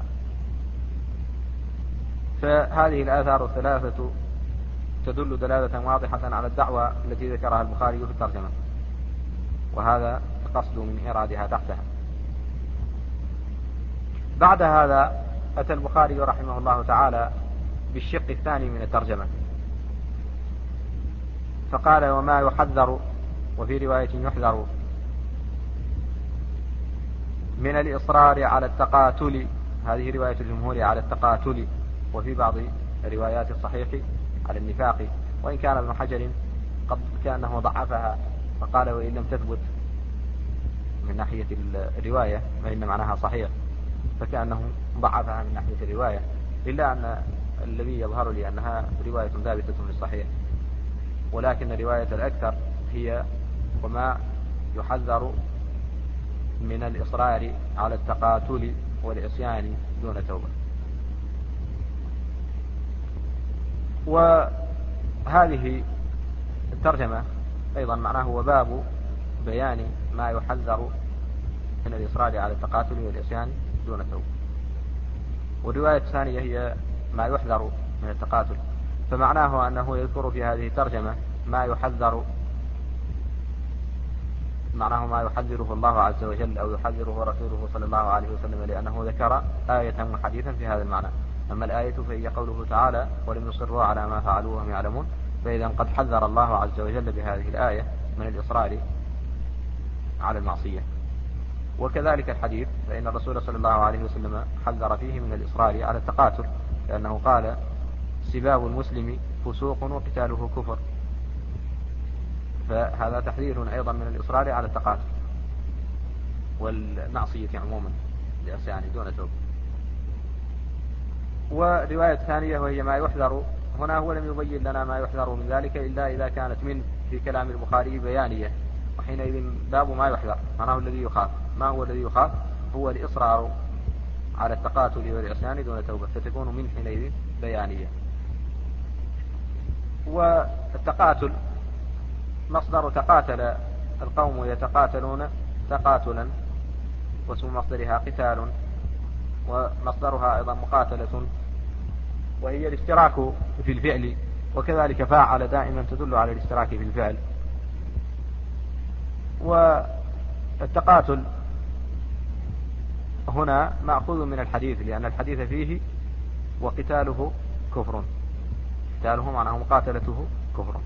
فهذه الآثار الثلاثة تدل دلالة واضحة على الدعوة التي ذكرها البخاري في الترجمة، وهذا القصد من إرادها تحتها. بعد هذا أتى البخاري رحمه الله تعالى بالشق الثاني من الترجمة، فقال وما يحذر، وفي رواية يحذر، من الإصرار على التقاتل، هذه رواية الجمهور على التقاتل، وفي بعض روايات الصحيح على النفاق، وإن كان ابن حجر قد كأنه ضعفها فقال وإن لم تثبت من ناحية الرواية فإن معناها صحيح، فكأنه ضعفها من ناحية الرواية، إلا أن الذي يظهر لي أنها رواية ثابتة في الصحيح، ولكن الرواية الأكثر هي وما يحذر من الإصرار على التقاتل والعصيان دون توبة. وهذه الترجمة أيضا معناه هو باب بيان ما يحذر من الإصرار على التقاتل والعصيان دون توبة. والرواية الثانية هي ما يحذر من التقاتل، فمعناه أنه يذكر في هذه الترجمة ما يحذر، معناه ما يحذره الله عز وجل أو يحذره رسوله صلى الله عليه وسلم، لأنه ذكر آية وحديثا في هذا المعنى. أما الآية فهي قوله تعالى ولم يصروا على ما فعلوا وهم يعلمون، فإذا قد حذر الله عز وجل بهذه الآية من الإصرار على المعصية. وكذلك الحديث فإن الرسول صلى الله عليه وسلم حذر فيه من الإصرار على التقاتل، لأنه قال سباب المسلم فسوق وقتاله كفر، فهذا تحذير أيضا من الإصرار على التقاتل والمعصية عموما يعني دون توبة. ورواية ثانية وهي ما يحذر، هنا هو لم يبين لنا ما يحذر من ذلك إلا إذا كانت من في كلام البخاري بيانية، وحينئذ باب ما يحذر معناه الذي يخاف. ما هو الذي يخاف؟ هو الإصرار على التقاتل والعصيان دون توبة، فتكون من حينئذ بيانية. والتقاتل مصدر تقاتل القوم يتقاتلون تقاتلا، واسم مصدرها قتال، ومصدرها أيضا مقاتلة، وهي الاشتراك في الفعل، وكذلك فاعل دائما تدل على الاشتراك في الفعل. والتقاتل هنا مأخوذ من الحديث، لأن الحديث فيه وقتاله كفر، قتاله معناه مقاتلته كفر.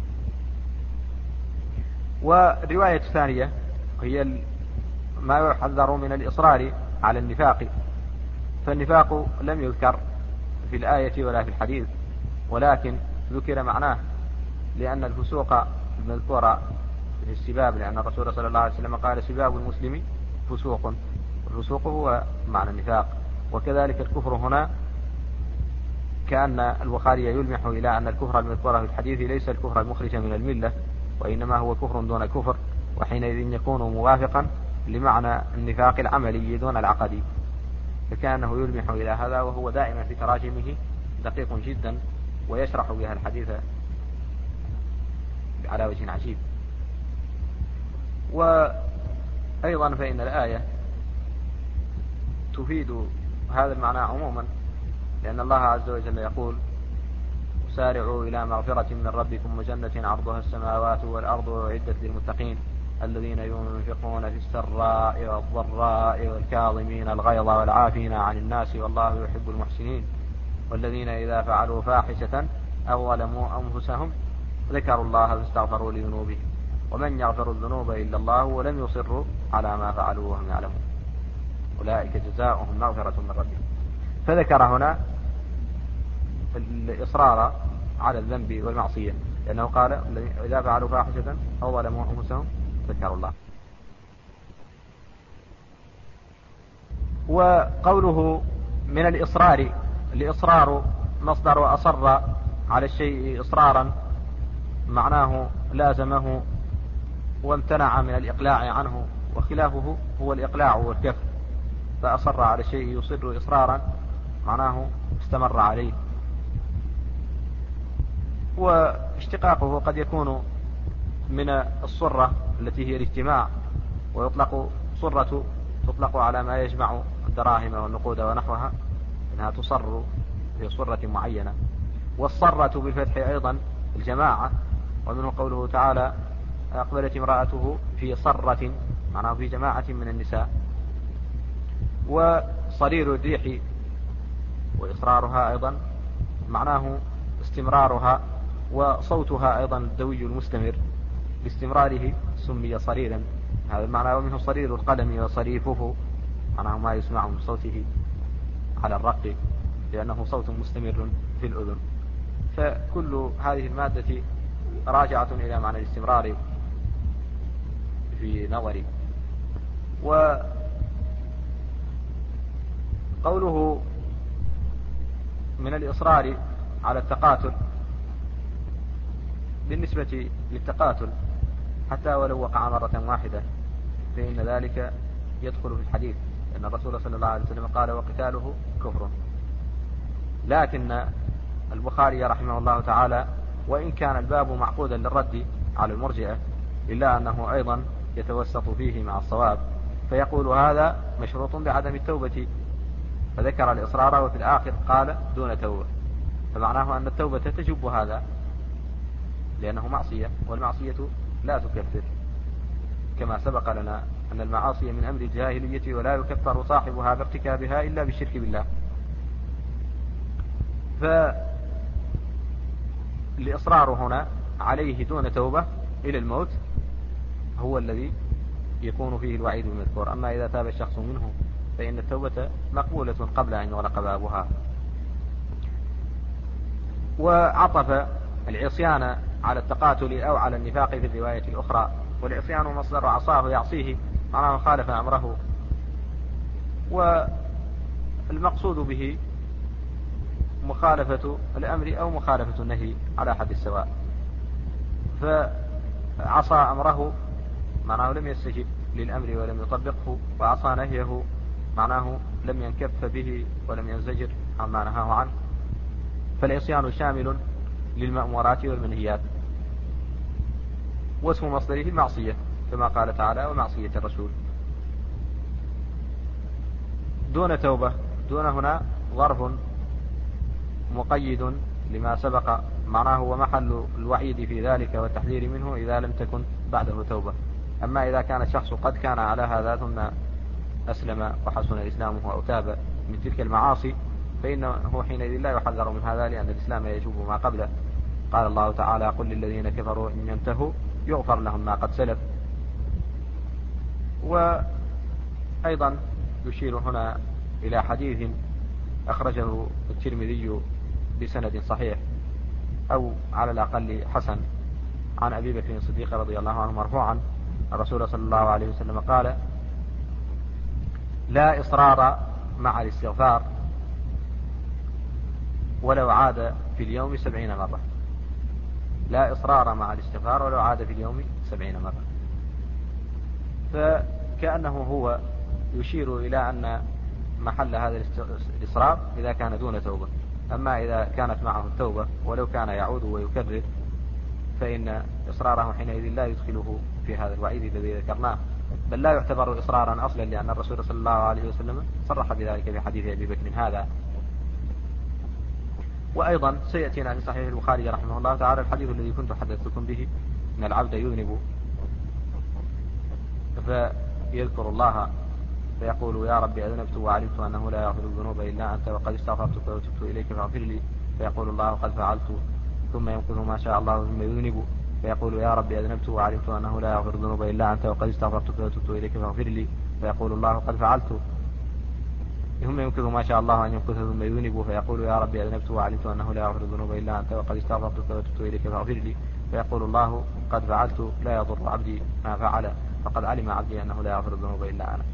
والرواية الثانية هي ما يحذر من الإصرار على النفاق، فالنفاق لم يذكر في الآية ولا في الحديث، ولكن ذكر معناه، لأن الفسوق المذكورة في السباب، لأن الرسول صلى الله عليه وسلم قال سباب المسلم فسوق، الفسوق هو معنى النفاق. وكذلك الكفر هنا كأن البخاري يلمح إلى أن الكفر المذكور في الحديث ليس الكفر المخرج من الملة، وإنما هو كفر دون كفر، وحينئذ يكون موافقا لمعنى النفاق العملي دون العقدي، فكأنه يلمح إلى هذا، وهو دائما في تراجمه دقيق جدا ويشرح بها الحديث على وجه عجيب. وأيضا فإن الآية تفيد هذا المعنى عموما، لأن الله عز وجل يقول سارعوا إلى مغفرة من ربكم وجنة عرضها السماوات والأرض وأعدت للمتقين الذين ينفقون في السراء والضراء والكاظمين الغيظ والعافين عن الناس والله يحب المحسنين والذين إذا فعلوا فاحشة أو ظلموا أنفسهم ذكروا الله فاستغفروا لذنوبهم ومن يغفر الذنوب إلا الله ولم يصروا على ما فعلوا وهم يعلمون أولئك جزاؤهم مغفرة من ربهم. فذكر هنا الإصرار على الذنب والمعصية، لأنه قال إذا فعلوا فاحشة أو ظلموا أنفسهم ذكروا الله. وقوله من الإصرار، الإصرار مصدر أصر على الشيء إصرارا، معناه لازمه وامتنع من الإقلاع عنه، وخلافه هو الإقلاع والكف، فأصر على شيء يصر إصرارا معناه استمر عليه. واشتقاقه قد يكون من الصرة التي هي الاجتماع، ويطلق صرة تطلق على ما يجمع الدراهم والنقود ونحوها، إنها تصر في صرة معينة. والصرة بالفتح أيضا الجماعة، ومنه قوله تعالى أقبلت امرأته في صرة، معناه في جماعة من النساء. وصرير الريح وإصرارها أيضا معناه استمرارها، وصوتها أيضا الدوي المستمر باستمراره سمي صريرا، هذا المعنى. ومنه صرير القلم وصريفه، معناه ما يسمع من صوته على الرق، لأنه صوت مستمر في الأذن. فكل هذه المادة راجعة إلى معنى الاستمرار في نظري. وقوله من الإصرار على التقاتل، بالنسبة للتقاتل حتى ولو وقع مرة واحدة فإن ذلك يدخل في الحديث، أن الرسول صلى الله عليه وسلم قال وقتاله كفر. لكن البخاري رحمه الله تعالى وإن كان الباب معقودا للرد على المرجئة، إلا أنه أيضا يتوسط فيه مع الصواب، فيقول هذا مشروط بعدم التوبة، فذكر الإصرار وفي الآخر قال دون توبة، فمعناه أن التوبة تجب هذا لأنه معصية، والمعصية لا تكفر، كما سبق لنا أن المعاصي من أمر الجاهلية ولا يكفر صاحبها بارتكابها إلا بالشرك بالله. فالإصرار هنا عليه دون توبة إلى الموت هو الذي يكون فيه الوعيد المذكور. أما إذا تاب الشخص منه فإن التوبة مقبولة قبل أن يغلق بابها. وعطف العصيان على التقاتل أو على النفاق في الرواية الأخرى، والعصيان مصدر عصاه يعصيه، معناه خالف أمره، والمقصود به مخالفة الأمر أو مخالفة النهي على حد السواء. فعصى أمره معناه لم يستجب للأمر ولم يطبقه، وعصى نهيه معناه لم ينكف به ولم ينزجر عما نهاه عنه. فالعصيان شامل للمأمورات والمنهيات، واسم مصدره المعصية كما قال تعالى ومعصية الرسول. دون توبة، دون هنا ظرف مقيد لما سبق، معناه ومحل الوعيد في ذلك والتحذير منه إذا لم تكن بعده توبة. أما إذا كان الشخص قد كان على هذا ثم أسلم وحسن إسلامه أو تاب من تلك المعاصي فإنه حينئذ لا يحذر من هذا، لأن الإسلام يجوب ما قبله. قال الله تعالى قل للذين كفروا إن ينتهوا يغفر لهم ما قد سلف. وأيضا يشير هنا إلى حديث أخرجه الترمذي بسند صحيح أو على الأقل حسن عن أبي بكر الصديق رضي الله عنه مرفوعا الرسول صلى الله عليه وسلم قال لا إصرار مع الاستغفار ولو عاد في اليوم سبعين مرة. لا إصرار مع الاستغفار ولو عاد في اليوم سبعين مرة. فكأنه هو يشير إلى أن محل هذا الإصرار إذا كان دون توبة. أما إذا كانت معه التوبة ولو كان يعود ويكرر فإن إصراره حينئذ لا يدخله في هذا الوعيد الذي ذكرناه، بل لا يعتبر إصرارا أصلا، لأن الرسول صلى الله عليه وسلم صرح بذلك في حديث أبي بكر هذا. وأيضا سيأتينا في صحيح البخاري رحمه الله تعالى الحديث الذي كنت حدثتكم به أن العبد يذنب فيذكر الله فيقول يا ربي أذنبت وعلمت أنه لا يغفر الذنوب إلا أنت وقد استغفرتك وتبت إليك فاغفر لي، فيقول الله قد فعلت، ثم يمكث ما شاء الله ثم يذنب فيقول يا ربي أذنبت وعلمت أنه لا يغفر الذنوب إلا أنت وقد استغفرتك وتبت إليك فاغفر لي، فيقول الله قد فعلت، ثم يمكث ما شاء الله أن يمكث ثم يذنب فيقول يا ربي أذنبت وعلمت أنه لا يغفر الذنوب إلا أنت وقد استغفرتك وتبت إليك فاغفر لي، فيقول الله قد فعلت لا يضر عبدي ما فعل فقد علم عبدي أنه لا يغفر الذنوب إلا أنا.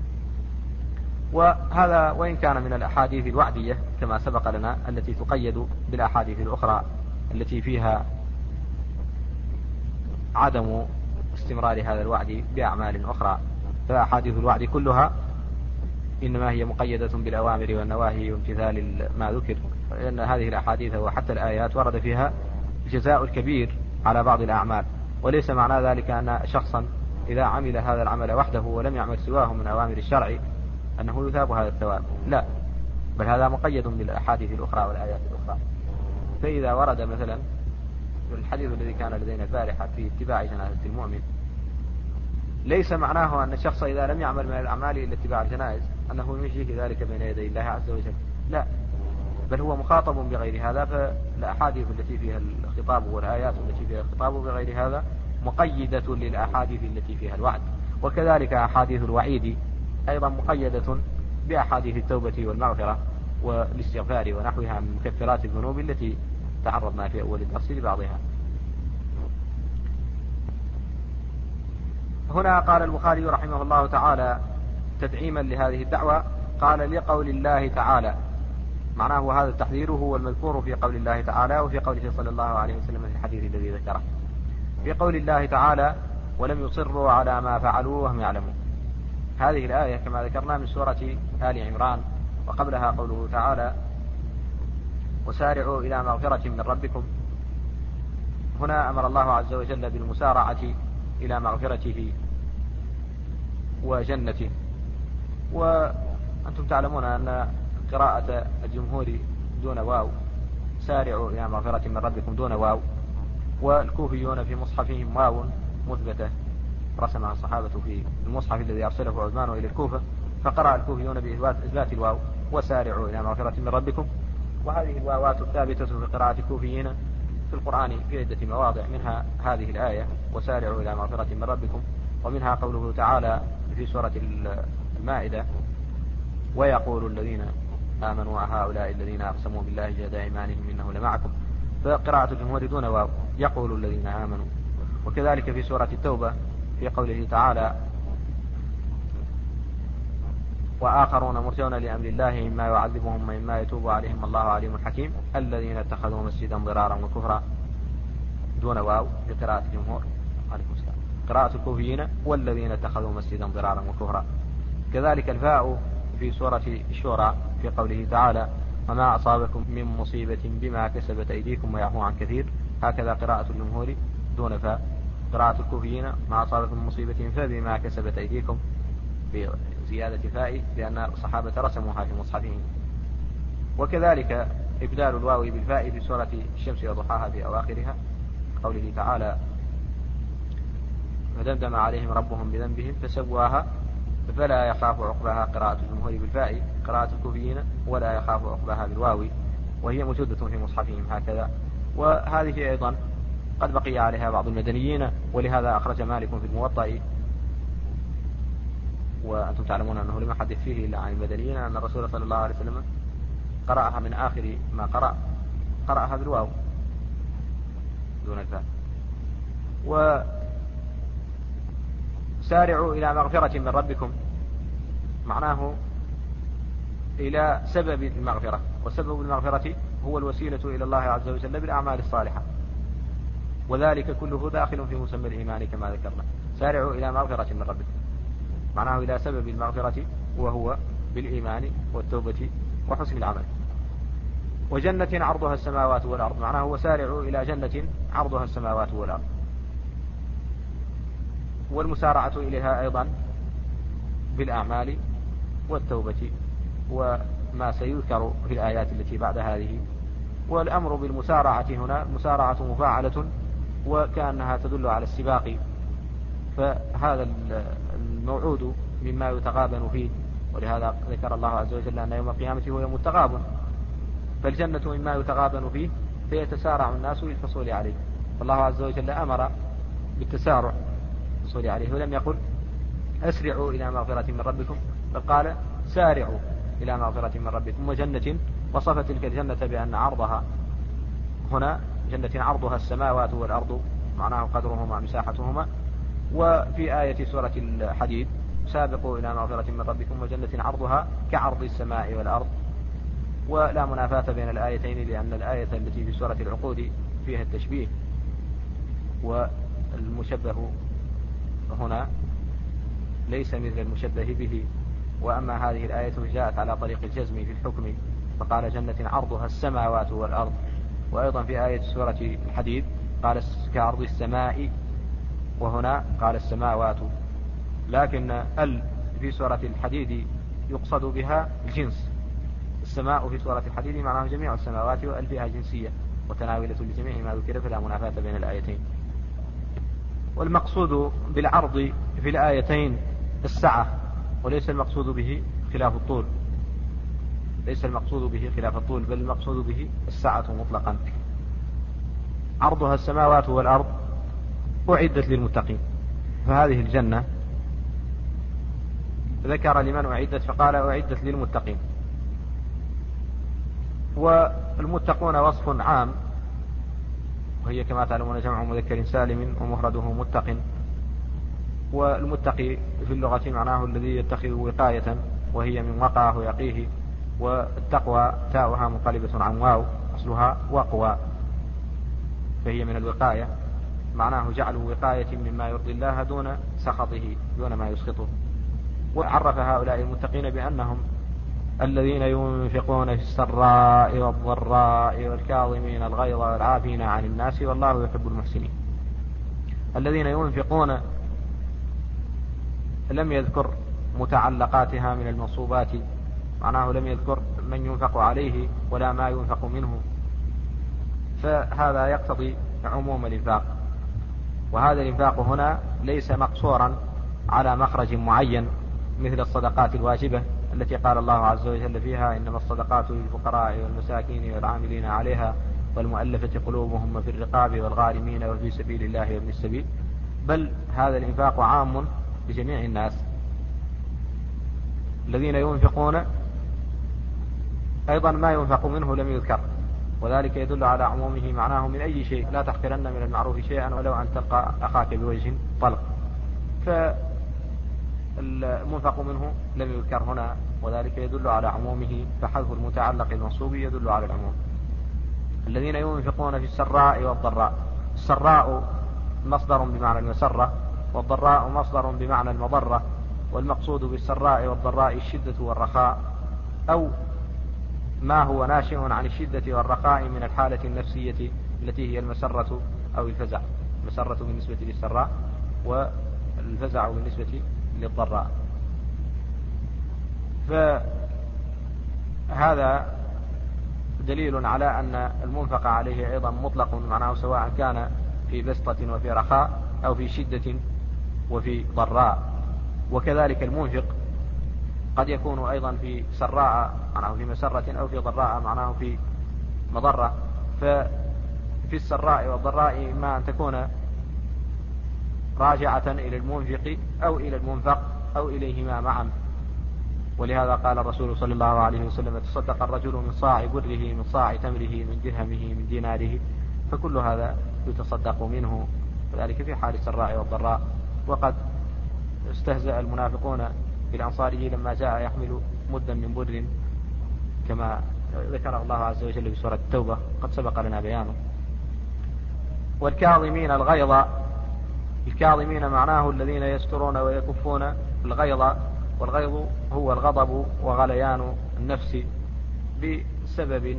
وهذا وإن كان من الأحاديث الوعدية كما سبق لنا التي تقيد بالأحاديث الأخرى التي فيها عدم استمرار هذا الوعد بأعمال أخرى. فأحاديث الوعد كلها إنما هي مقيدة بالأوامر والنواهي وامتثال ما ذكر، لأن هذه الأحاديث وحتى الآيات ورد فيها الجزاء الكبير على بعض الأعمال، وليس معنى ذلك أن شخصا إذا عمل هذا العمل وحده ولم يعمل سواه من أوامر الشرع أنه يثاب هذا الثواب، لا، بل هذا مقيد بالأحاديث الأخرى والآيات الأخرى. فإذا ورد مثلا الحديث الذي كان لدينا البارحة في اتباع جنازة المؤمن، ليس معناه أن الشخص إذا لم يعمل من الأعمال إلا اتباع الجنائز أنه يمشيه ذلك بين يدي الله عز وجل، لا، بل هو مخاطب بغير هذا. فالأحاديث التي فيها الخطاب والآيات التي فيها الخطاب بغير هذا مقيدة للأحاديث التي فيها الوعد. وكذلك أحاديث الوعيد أيضا مقيدة بأحاديث التوبة والمغفرة والاستغفار ونحوها من مكفرات الذنوب التي تعرضنا في أول الدرس لبعضها. هنا قال البخاري رحمه الله تعالى تدعيما لهذه الدعوة، قال لقول الله تعالى، معناه هذا التحذير هو المذكور في قول الله تعالى وفي قوله صلى الله عليه وسلم في الحديث الذي ذكره. في قول الله تعالى ولم يصروا على ما فعلوا وهم يعلمون، هذه الآية كما ذكرنا من سورة آل عمران، وقبلها قوله تعالى وسارعوا إلى مغفرة من ربكم. هنا أمر الله عز وجل بالمسارعة إلى مغفرته وجنته. وأنتم تعلمون أن قراءة الجمهور دون واو، سارعوا إلى مغفرة من ربكم دون واو، والكوفيون في مصحفهم واو مثبتة رسمها الصحابة في المصحف الذي أرسله عثمان إلى الكوفة، فقرأ الكوفيون بإثبات الواو وسارعوا إلى مغفرة من ربكم. وهذه الواوات الثابتة في قراءة الكوفيين في القرآن في عدة مواضع، منها هذه الآية وسارعوا إلى مغفرة من ربكم، ومنها قوله تعالى في سورة المائدة ويقول الذين آمنوا هؤلاء الذين أقسموا بالله جهد أيمانهم إنه لمعكم. فقراءة الجمهور دون واو يقول الذين آمنوا. وكذلك في سورة التوبة في قوله تعالى وآخرون مرجون لأمر الله إما يعذبهم وإما يتوب عليهم الله عليم حكيم الذين اتخذوا مسجدا ضرارا وكفرا دون واو لقراءة الجمهور. قراءة الكوفيين والذين اتخذوا مسجدا ضرارا وكفرا. كذلك الفاء في سورة الشورى في قوله تعالى وما أصابكم من مصيبة بما كسبت أيديكم ويعفو عن كثير، هكذا قراءة الجمهور دون فاء. قراءة الكوفيين ما أصابكم من مصيبة فبما كسبت أيديكم بزيادة فاء لأن الصحابة رسموها في مصحفهم. وكذلك إبدال الواو بالفاء في سورة الشمس وضحاها في أواخرها قوله تعالى فدمدم عليهم ربهم بذنبهم فسواها فلا يخاف عقبها. قراءة الجمهور بالفاء، قراءة الكوفيين ولا يخاف عقبها بالواو، وهي موجودة في مصحفهم هكذا. وهذه أيضا قد بقي عليها بعض المدنيين، ولهذا أخرج مالك في الموطأ، وأنتم تعلمون أنه لم يحدث فيه إلا عن المدنيين أن الرسول صلى الله عليه وسلم قرأها من آخر ما قرأ قرأها بالواو دون الفاء. وسارعوا إلى مغفرة من ربكم معناه إلى سبب المغفرة، وسبب المغفرة هو الوسيلة إلى الله عز وجل بالأعمال الصالحة، وذلك كله داخل في مسمى الإيمان كما ذكرنا. سارعوا إلى مغفرة من ربكم معناه إلى سبب المغفرة وهو بالإيمان والتوبة وحسن العمل. وجنة عرضها السماوات والأرض معناه وسارعوا إلى جنة عرضها السماوات والأرض. والمسارعة إليها أيضا بالأعمال والتوبة وما سيذكر في الآيات التي بعد هذه. والأمر بالمسارعة هنا مسارعة مفاعلة وكأنها تدل على السباق، فهذا الموعود مما يتغابن فيه، ولهذا ذكر الله عز وجل أن يوم القيامة هو يوم التغابن، فالجنة مما يتغابن فيه فيتسارع الناس للحصول عليه، فالله عز وجل أمر بالتسارع للحصول عليه، ولم يقل أسرعوا إلى مغفرة من ربكم، بل قال سارعوا إلى مغفرة من ربكم وجنة، وصف تلك الجنة بأن عرضها هنا جنة عرضها السماوات والأرض معناه قدرهما مساحتهما. وفي آية سورة الحديد سابقوا إلى مغفرة من ربكم وجنة عرضها كعرض السماء والأرض. ولا منافاة بين الآيتين لأن الآية التي في سورة العقود فيها التشبيه والمشبه هنا ليس مثل المشبه به. وأما هذه الآية جاءت على طريق الجزم في الحكم، فقال جنة عرضها السماوات والأرض. وأيضا في آية سورة الحديد قال كعرض السماء، وهنا قال السماوات. لكن ال في سورة الحديد يقصد بها الجنس. السماء في سورة الحديد معناه جميع السماوات، وال فيها جنسية وتناولة لجميع ما ذكر، فلا منافاة بين الآيتين. والمقصود بالعرض في الآيتين السعة، وليس المقصود به خلاف الطول، ليس المقصود به خلاف الطول، بل المقصود به السعة مطلقا. عرضها السماوات والأرض أعدت للمتقين، فهذه الجنة ذكر لمن أعدت فقال أعدت للمتقين. والمتقون وصف عام، وهي كما تعلمون جمع مذكر سالم ومفرده متق. والمتقي في اللغة معناه الذي يتخذ وقاية، وهي من وقاه يقيه. والتقوى تاؤها منقلبة عن واو، أصلها وقوى، فهي من الوقاية، معناه جعل وقاية مما يرضي الله دون سخطه، دون ما يسخطه. وعرف هؤلاء المتقين بأنهم الذين ينفقون في السراء والضراء والكاظمين الغيظ والعافين عن الناس والله يحب المحسنين. الذين ينفقون لم يذكر متعلقاتها من المنصوبات، معناه لم يذكر من ينفق عليه ولا ما ينفق منه، فهذا يقتضي عموم الإنفاق. وهذا الإنفاق هنا ليس مقصورا على مخرج معين مثل الصدقات الواجبة التي قال الله عز وجل فيها إنما الصدقات للفقراء والمساكين والعاملين عليها والمؤلفة قلوبهم وفي الرقاب والغارمين وفي سبيل الله وابن السبيل، بل هذا الإنفاق عام لجميع الناس. الذين ينفقون أيضا ما ينفق منه لم يذكر، وذلك يدل على عمومه، معناه من أي شيء، لا تحقرن من المعروف شيئا ولو أن تلقى أخاك بوجه طلق. فالمنفق منه لم يذكر هنا، وذلك يدل على عمومه، فحذف المتعلق المنصوب يدل على العموم. الذين ينفقون في السراء والضراء، السراء مصدر بمعنى المسرة، والضراء مصدر بمعنى المضرة. والمقصود بالسراء والضراء الشدة والرخاء، أو ما هو ناشئ عن الشدة والرخاء من الحالة النفسية التي هي المسرة أو الفزع. المسرة بالنسبة للسراء والفزع بالنسبة للضراء. فهذا دليل على أن المنفق عليه أيضا مطلق، معناه سواء كان في بسطة وفي رخاء أو في شدة وفي ضراء. وكذلك المنفق قد يكون أيضا في سراء معناه في مسرة، أو في ضراء معناه في مضرة. ففي السراء والضراء إما أن تكون راجعة إلى المنفق أو إلى المنفق أو إليهما معا. ولهذا قال الرسول صلى الله عليه وسلم تصدق الرجل من صاع بره من صاع تمره من درهمه من ديناره، فكل هذا يتصدق منه، وذلك في حال السراء والضراء. وقد استهزأ المنافقون بالأنصاري لما جاء يحمل مدا من بر كما ذكر الله عز وجل في سورة التوبة، قد سبق لنا بيانه. والكاظمين الغيظ، الكاظمين معناه الذين يسترون ويكفون الغيظ، والغيظ هو الغضب وغليان النفس بسبب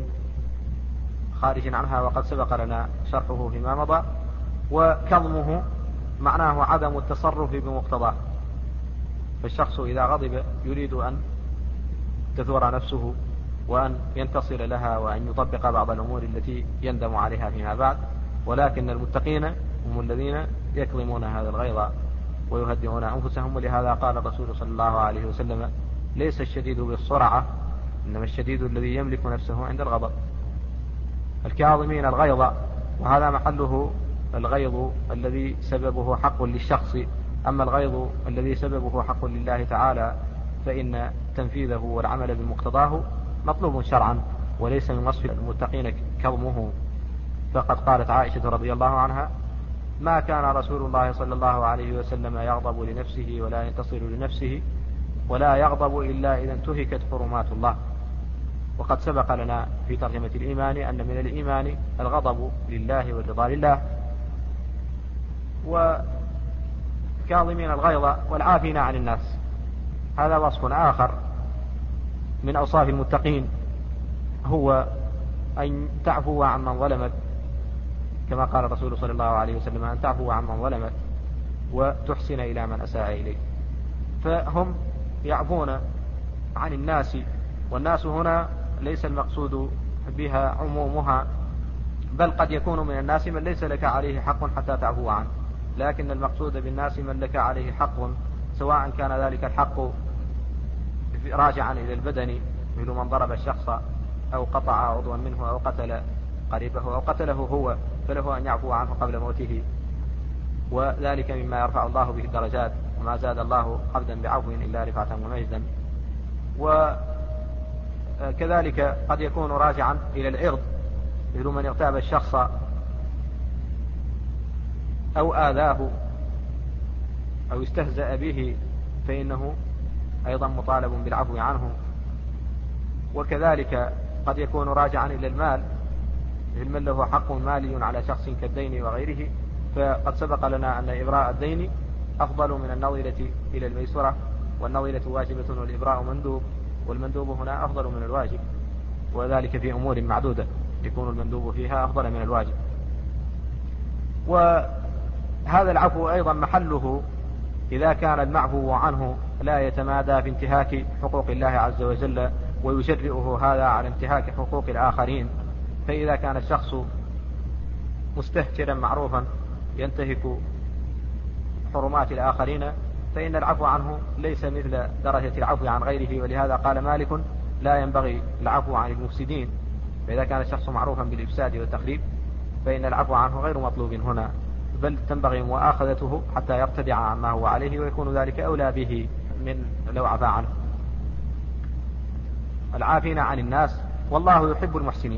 خارج عنها، وقد سبق لنا شرحه فيما مضى. وكظمه معناه عدم التصرف بمقتضاه، فالشخص إذا غضب يريد أن تثور نفسه وأن ينتصر لها وأن يطبق بعض الأمور التي يندم عليها فيما بعد. ولكن المتقين هم الذين يكظمون هذا الغيظ ويهدئون أنفسهم. ولهذا قال الرسول صلى الله عليه وسلم ليس الشديد بالسرعة، إنما الشديد الذي يملك نفسه عند الغضب. الكاظمين الغيظ، وهذا محله الغيظ الذي سببه حق للشخص. أما الغيظ الذي سببه حق لله تعالى فإن تنفيذه والعمل بمقتضاه مطلوب شرعا، وليس من وصف المتقين كظمه. فقد قالت عائشة رضي الله عنها ما كان رسول الله صلى الله عليه وسلم يغضب لنفسه ولا ينتصر لنفسه ولا يغضب إلا إذا انتهكت حرمات الله. وقد سبق لنا في ترجمة الإيمان أن من الإيمان الغضب لله والرضا لله. كاظمين الغيظ والعافين عن الناس. هذا وصف آخر من أوصاف المتقين، هو أن تعفو عن من ظلمك، كما قال الرسول صلى الله عليه وسلم أن تعفو عن من ظلمك وتحسن إلى من أساء إليك. فهم يعفون عن الناس، والناس هنا ليس المقصود بها عمومها، بل قد يكون من الناس من ليس لك عليه حق حتى تعفو عنه، لكن المقصود بالناس من لك عليه حق، سواء كان ذلك الحق راجعا إلى البدن مثل من ضرب الشخص أو قطع عضوا منه أو قتل قريبه أو قتله هو، فله أن يعفو عنه قبل موته، وذلك مما يرفع الله به الدرجات، وما زاد الله عبدا بعفو إلا رفعة ومجدا. وكذلك قد يكون راجعا إلى العرض مثل من اغتاب الشخص أو آذاه أو استهزأ به، فإنه أيضا مطالب بالعفو عنه. وكذلك قد يكون راجعا إلى المال مثل من له حق مالي على شخص كالدين وغيره، فقد سبق لنا أن إبراء الدين أفضل من النظرة إلى الميسرة، والنظرة واجبة والإبراء مندوب، والمندوب هنا أفضل من الواجب، وذلك في أمور معدودة يكون المندوب فيها أفضل من الواجب. وهذا العفو أيضا محله إذا كان المعفو عنه لا يتمادى في انتهاك حقوق الله عز وجل ويجرئه هذا على انتهاك حقوق الآخرين. فإذا كان الشخص مستهترا معروفا ينتهك حرمات الآخرين، فإن العفو عنه ليس مثل درجة العفو عن غيره، ولهذا قال مالك لا ينبغي العفو عن المفسدين. فإذا كان الشخص معروفا بالإفساد والتخريب فإن العفو عنه غير مطلوب هنا، بل تنبغي مؤاخذته حتى يرتدع عما هو عليه، ويكون ذلك أولى به من لو عفا عنه. العافين عن الناس والله يحب المحسنين.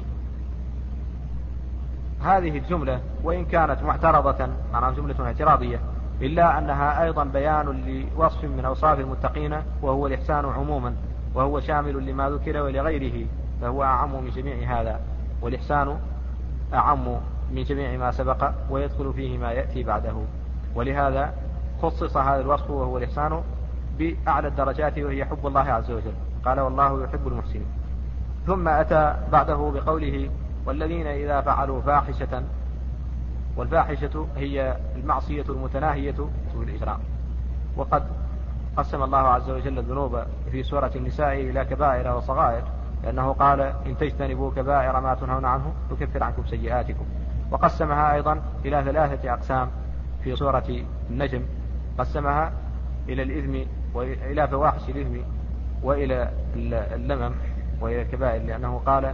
هذه الجملة وإن كانت معترضة معناها جملة اعتراضية، إلا أنها أيضا بيان لوصف من أوصاف المتقين، وهو الإحسان عموما، وهو شامل لما ذكر ولغيره، فهو أعم من جميع هذا، والإحسان أعم من جميع ما سبق ويدخل فيه ما يأتي بعده، ولهذا خصص هذا الوصف وهو الإحسان بأعلى الدرجات، وهي حب الله عز وجل. قال والله يحب المحسنين. ثم أتى بعده بقوله والذين إذا فعلوا فاحشة، والفاحشة هي المعصية المتناهية بالإجرام. وقد قسم الله عز وجل الذنوب في سورة النساء إلى كبائر وصغائر، لأنه قال إن تجتنبوا كبائر ما تنهون عنه يكفر عنكم سيئاتكم. وقسمها أيضا إلى ثلاثة أقسام في سورة النجم، قسمها إلى الإثم وإلى فواحش الإثم وإلى اللمم وإلى الكبائر، لأنه قال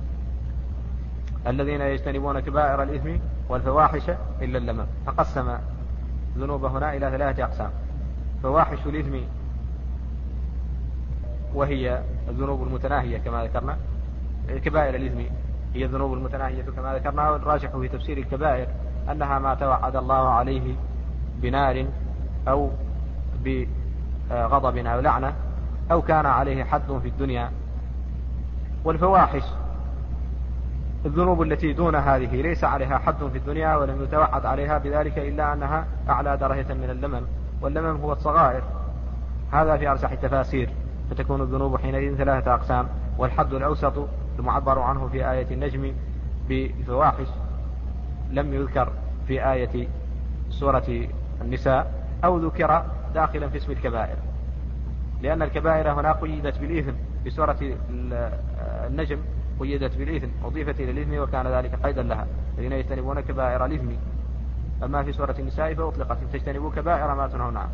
الذين يجتنبون كبائر الإثم والفواحش إلا اللمم، فقسم ذنوب هنا إلى ثلاثة أقسام: فواحش الإثم وهي الذنوب المتناهية كما ذكرنا، كبائر الإثم هي الذنوب المتناهية كما ذكرنا، والراجح في تفسير الكبائر أنها ما توعد الله عليه بنار أو بغضب أو لعنة أو كان عليه حد في الدنيا. والفواحش الذنوب التي دون هذه ليس عليها حد في الدنيا ولم يتوعد عليها بذلك إلا أنها أعلى درجة من اللمم، واللمم هو الصغائر، هذا في أرجح التفاسير. فتكون الذنوب حينئذ ثلاثة أقسام، والحد الأوسط المعبر عنه في آية النجم بالفواحش لم يذكر في آية سورة النساء، أو ذكر داخلا في اسم الكبائر، لأن الكبائر هنا قيدت بالإثم، في سورة النجم قيدت بالإثم، أضيفت إلى الإثم وكان ذلك قيدا لها، الذين يجتنبون كبائر الإثم. أما في سورة النساء فأطلقت إن تجتنبوا كبائر ما تنهون عنه.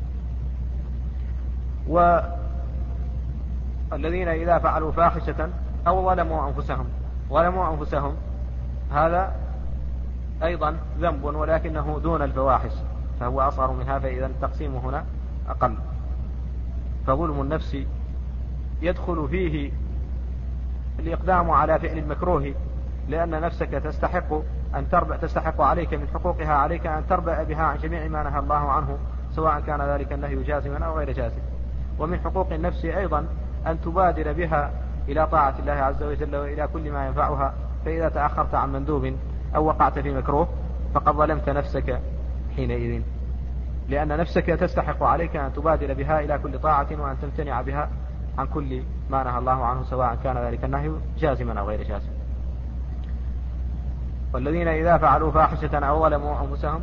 والذين إذا فعلوا فاحشة أو ظلموا أنفسهم، ظلموا أنفسهم هذا أيضا ذنب ولكنه دون الفواحش، فهو أصغر منها، فإذا التقسيم هنا أقل. فظلم النفس يدخل فيه الإقدام على فعل المكروه، لأن نفسك تستحق أن تربع تستحق عليك من حقوقها عليك أن تربع بها عن جميع ما نهى الله عنه، سواء كان ذلك النهي جازما أو غير جازم. ومن حقوق النفس أيضا أن تبادر بها إلى طاعة الله عز وجل وإلى كل ما ينفعها، فإذا تأخرت عن مندوب أو وقعت في مكروه فقد ظلمت نفسك حينئذ. لأن نفسك تستحق عليك أن تبادر بها إلى كل طاعة وأن تمتنع بها عن كل ما نهى الله عنه، سواء كان ذلك النهي جازما أو غير جازم. والذين إذا فعلوا فاحشة أو ظلموا أنفسهم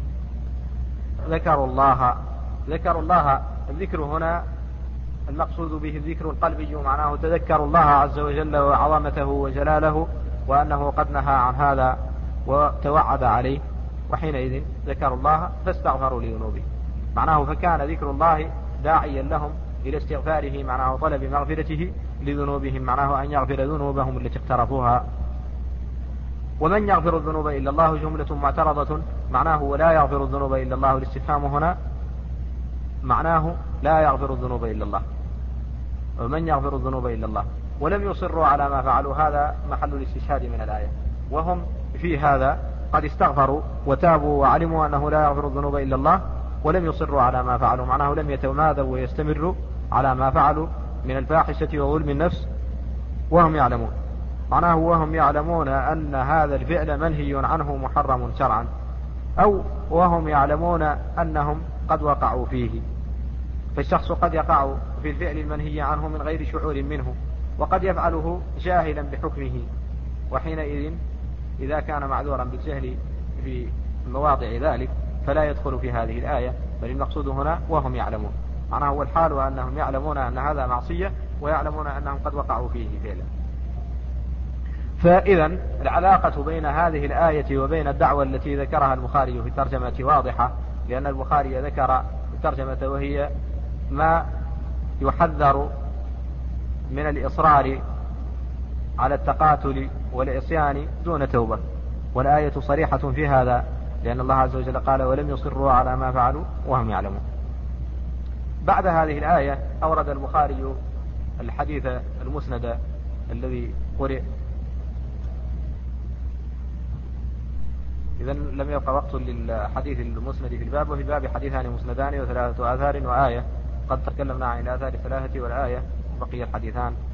ذكروا الله ذكروا الله الذكر هنا المقصود به الذكر القلبي، معناه تذكروا الله عز وجل وعظمته وجلاله وأنه قد نهى عن هذا وتوعد عليه، وحينئذ ذكروا الله فاستغفروا لذنوبهم، معناه فكان ذكر الله داعيا لهم إلى استغفاره، معناه طلب مغفرته لذنوبهم، معناه أن يغفر ذنوبهم التي اقترفوها. ومن يغفر الذنوب إلا الله جملة معترضة، معناه ولا يغفر الذنوب إلا الله، الاستفهام هنا معناه لا يغفر الذنوب إلا الله، ومن يغفر الذنوب إلا الله، ولم يصروا على ما فعلوا، هذا محل الاستشهاد من الآية، وهم في هذا قد استغفروا وتابوا وعلموا أنه لا يغفر الذنوب إلا الله، ولم يصروا على ما فعلوا، معناه لم يتمادوا ويستمروا على ما فعلوا من الفاحشة وظلم النفس وهم يعلمون، معناه وهم يعلمون أن هذا الفعل منهي عنه محرم شرعا، أو وهم يعلمون أنهم قد وقعوا فيه. فالشخص قد يقع في الفعل المنهي عنه من غير شعور منه، وقد يفعله جاهلا بحكمه، وحينئذ إذا كان معذورا بالجهل في مواضع ذلك فلا يدخل في هذه الآية، بل المقصود هنا وهم يعلمون، معناه هو الحال وأنهم يعلمون أن هذا معصية ويعلمون أنهم قد وقعوا فيه فعلا. فإذا العلاقة بين هذه الآية وبين الدعوة التي ذكرها البخاري في الترجمة واضحة، لأن البخاري ذكر الترجمة وهي ما يحذر من الإصرار على التقاتل والعصيان دون توبة، والآية صريحة في هذا، لأن الله عز وجل قال ولم يصروا على ما فعلوا وهم يعلمون. بعد هذه الآية أورد البخاري الحديث المسند الذي قرئ. إذن لم يبقى وقت للحديث المسند في الباب، وفي الباب حديثان مسندان وثلاثة آثار وآية، قد تكلمنا عن الآثار الثلاثة والآية، وبقي الحديثان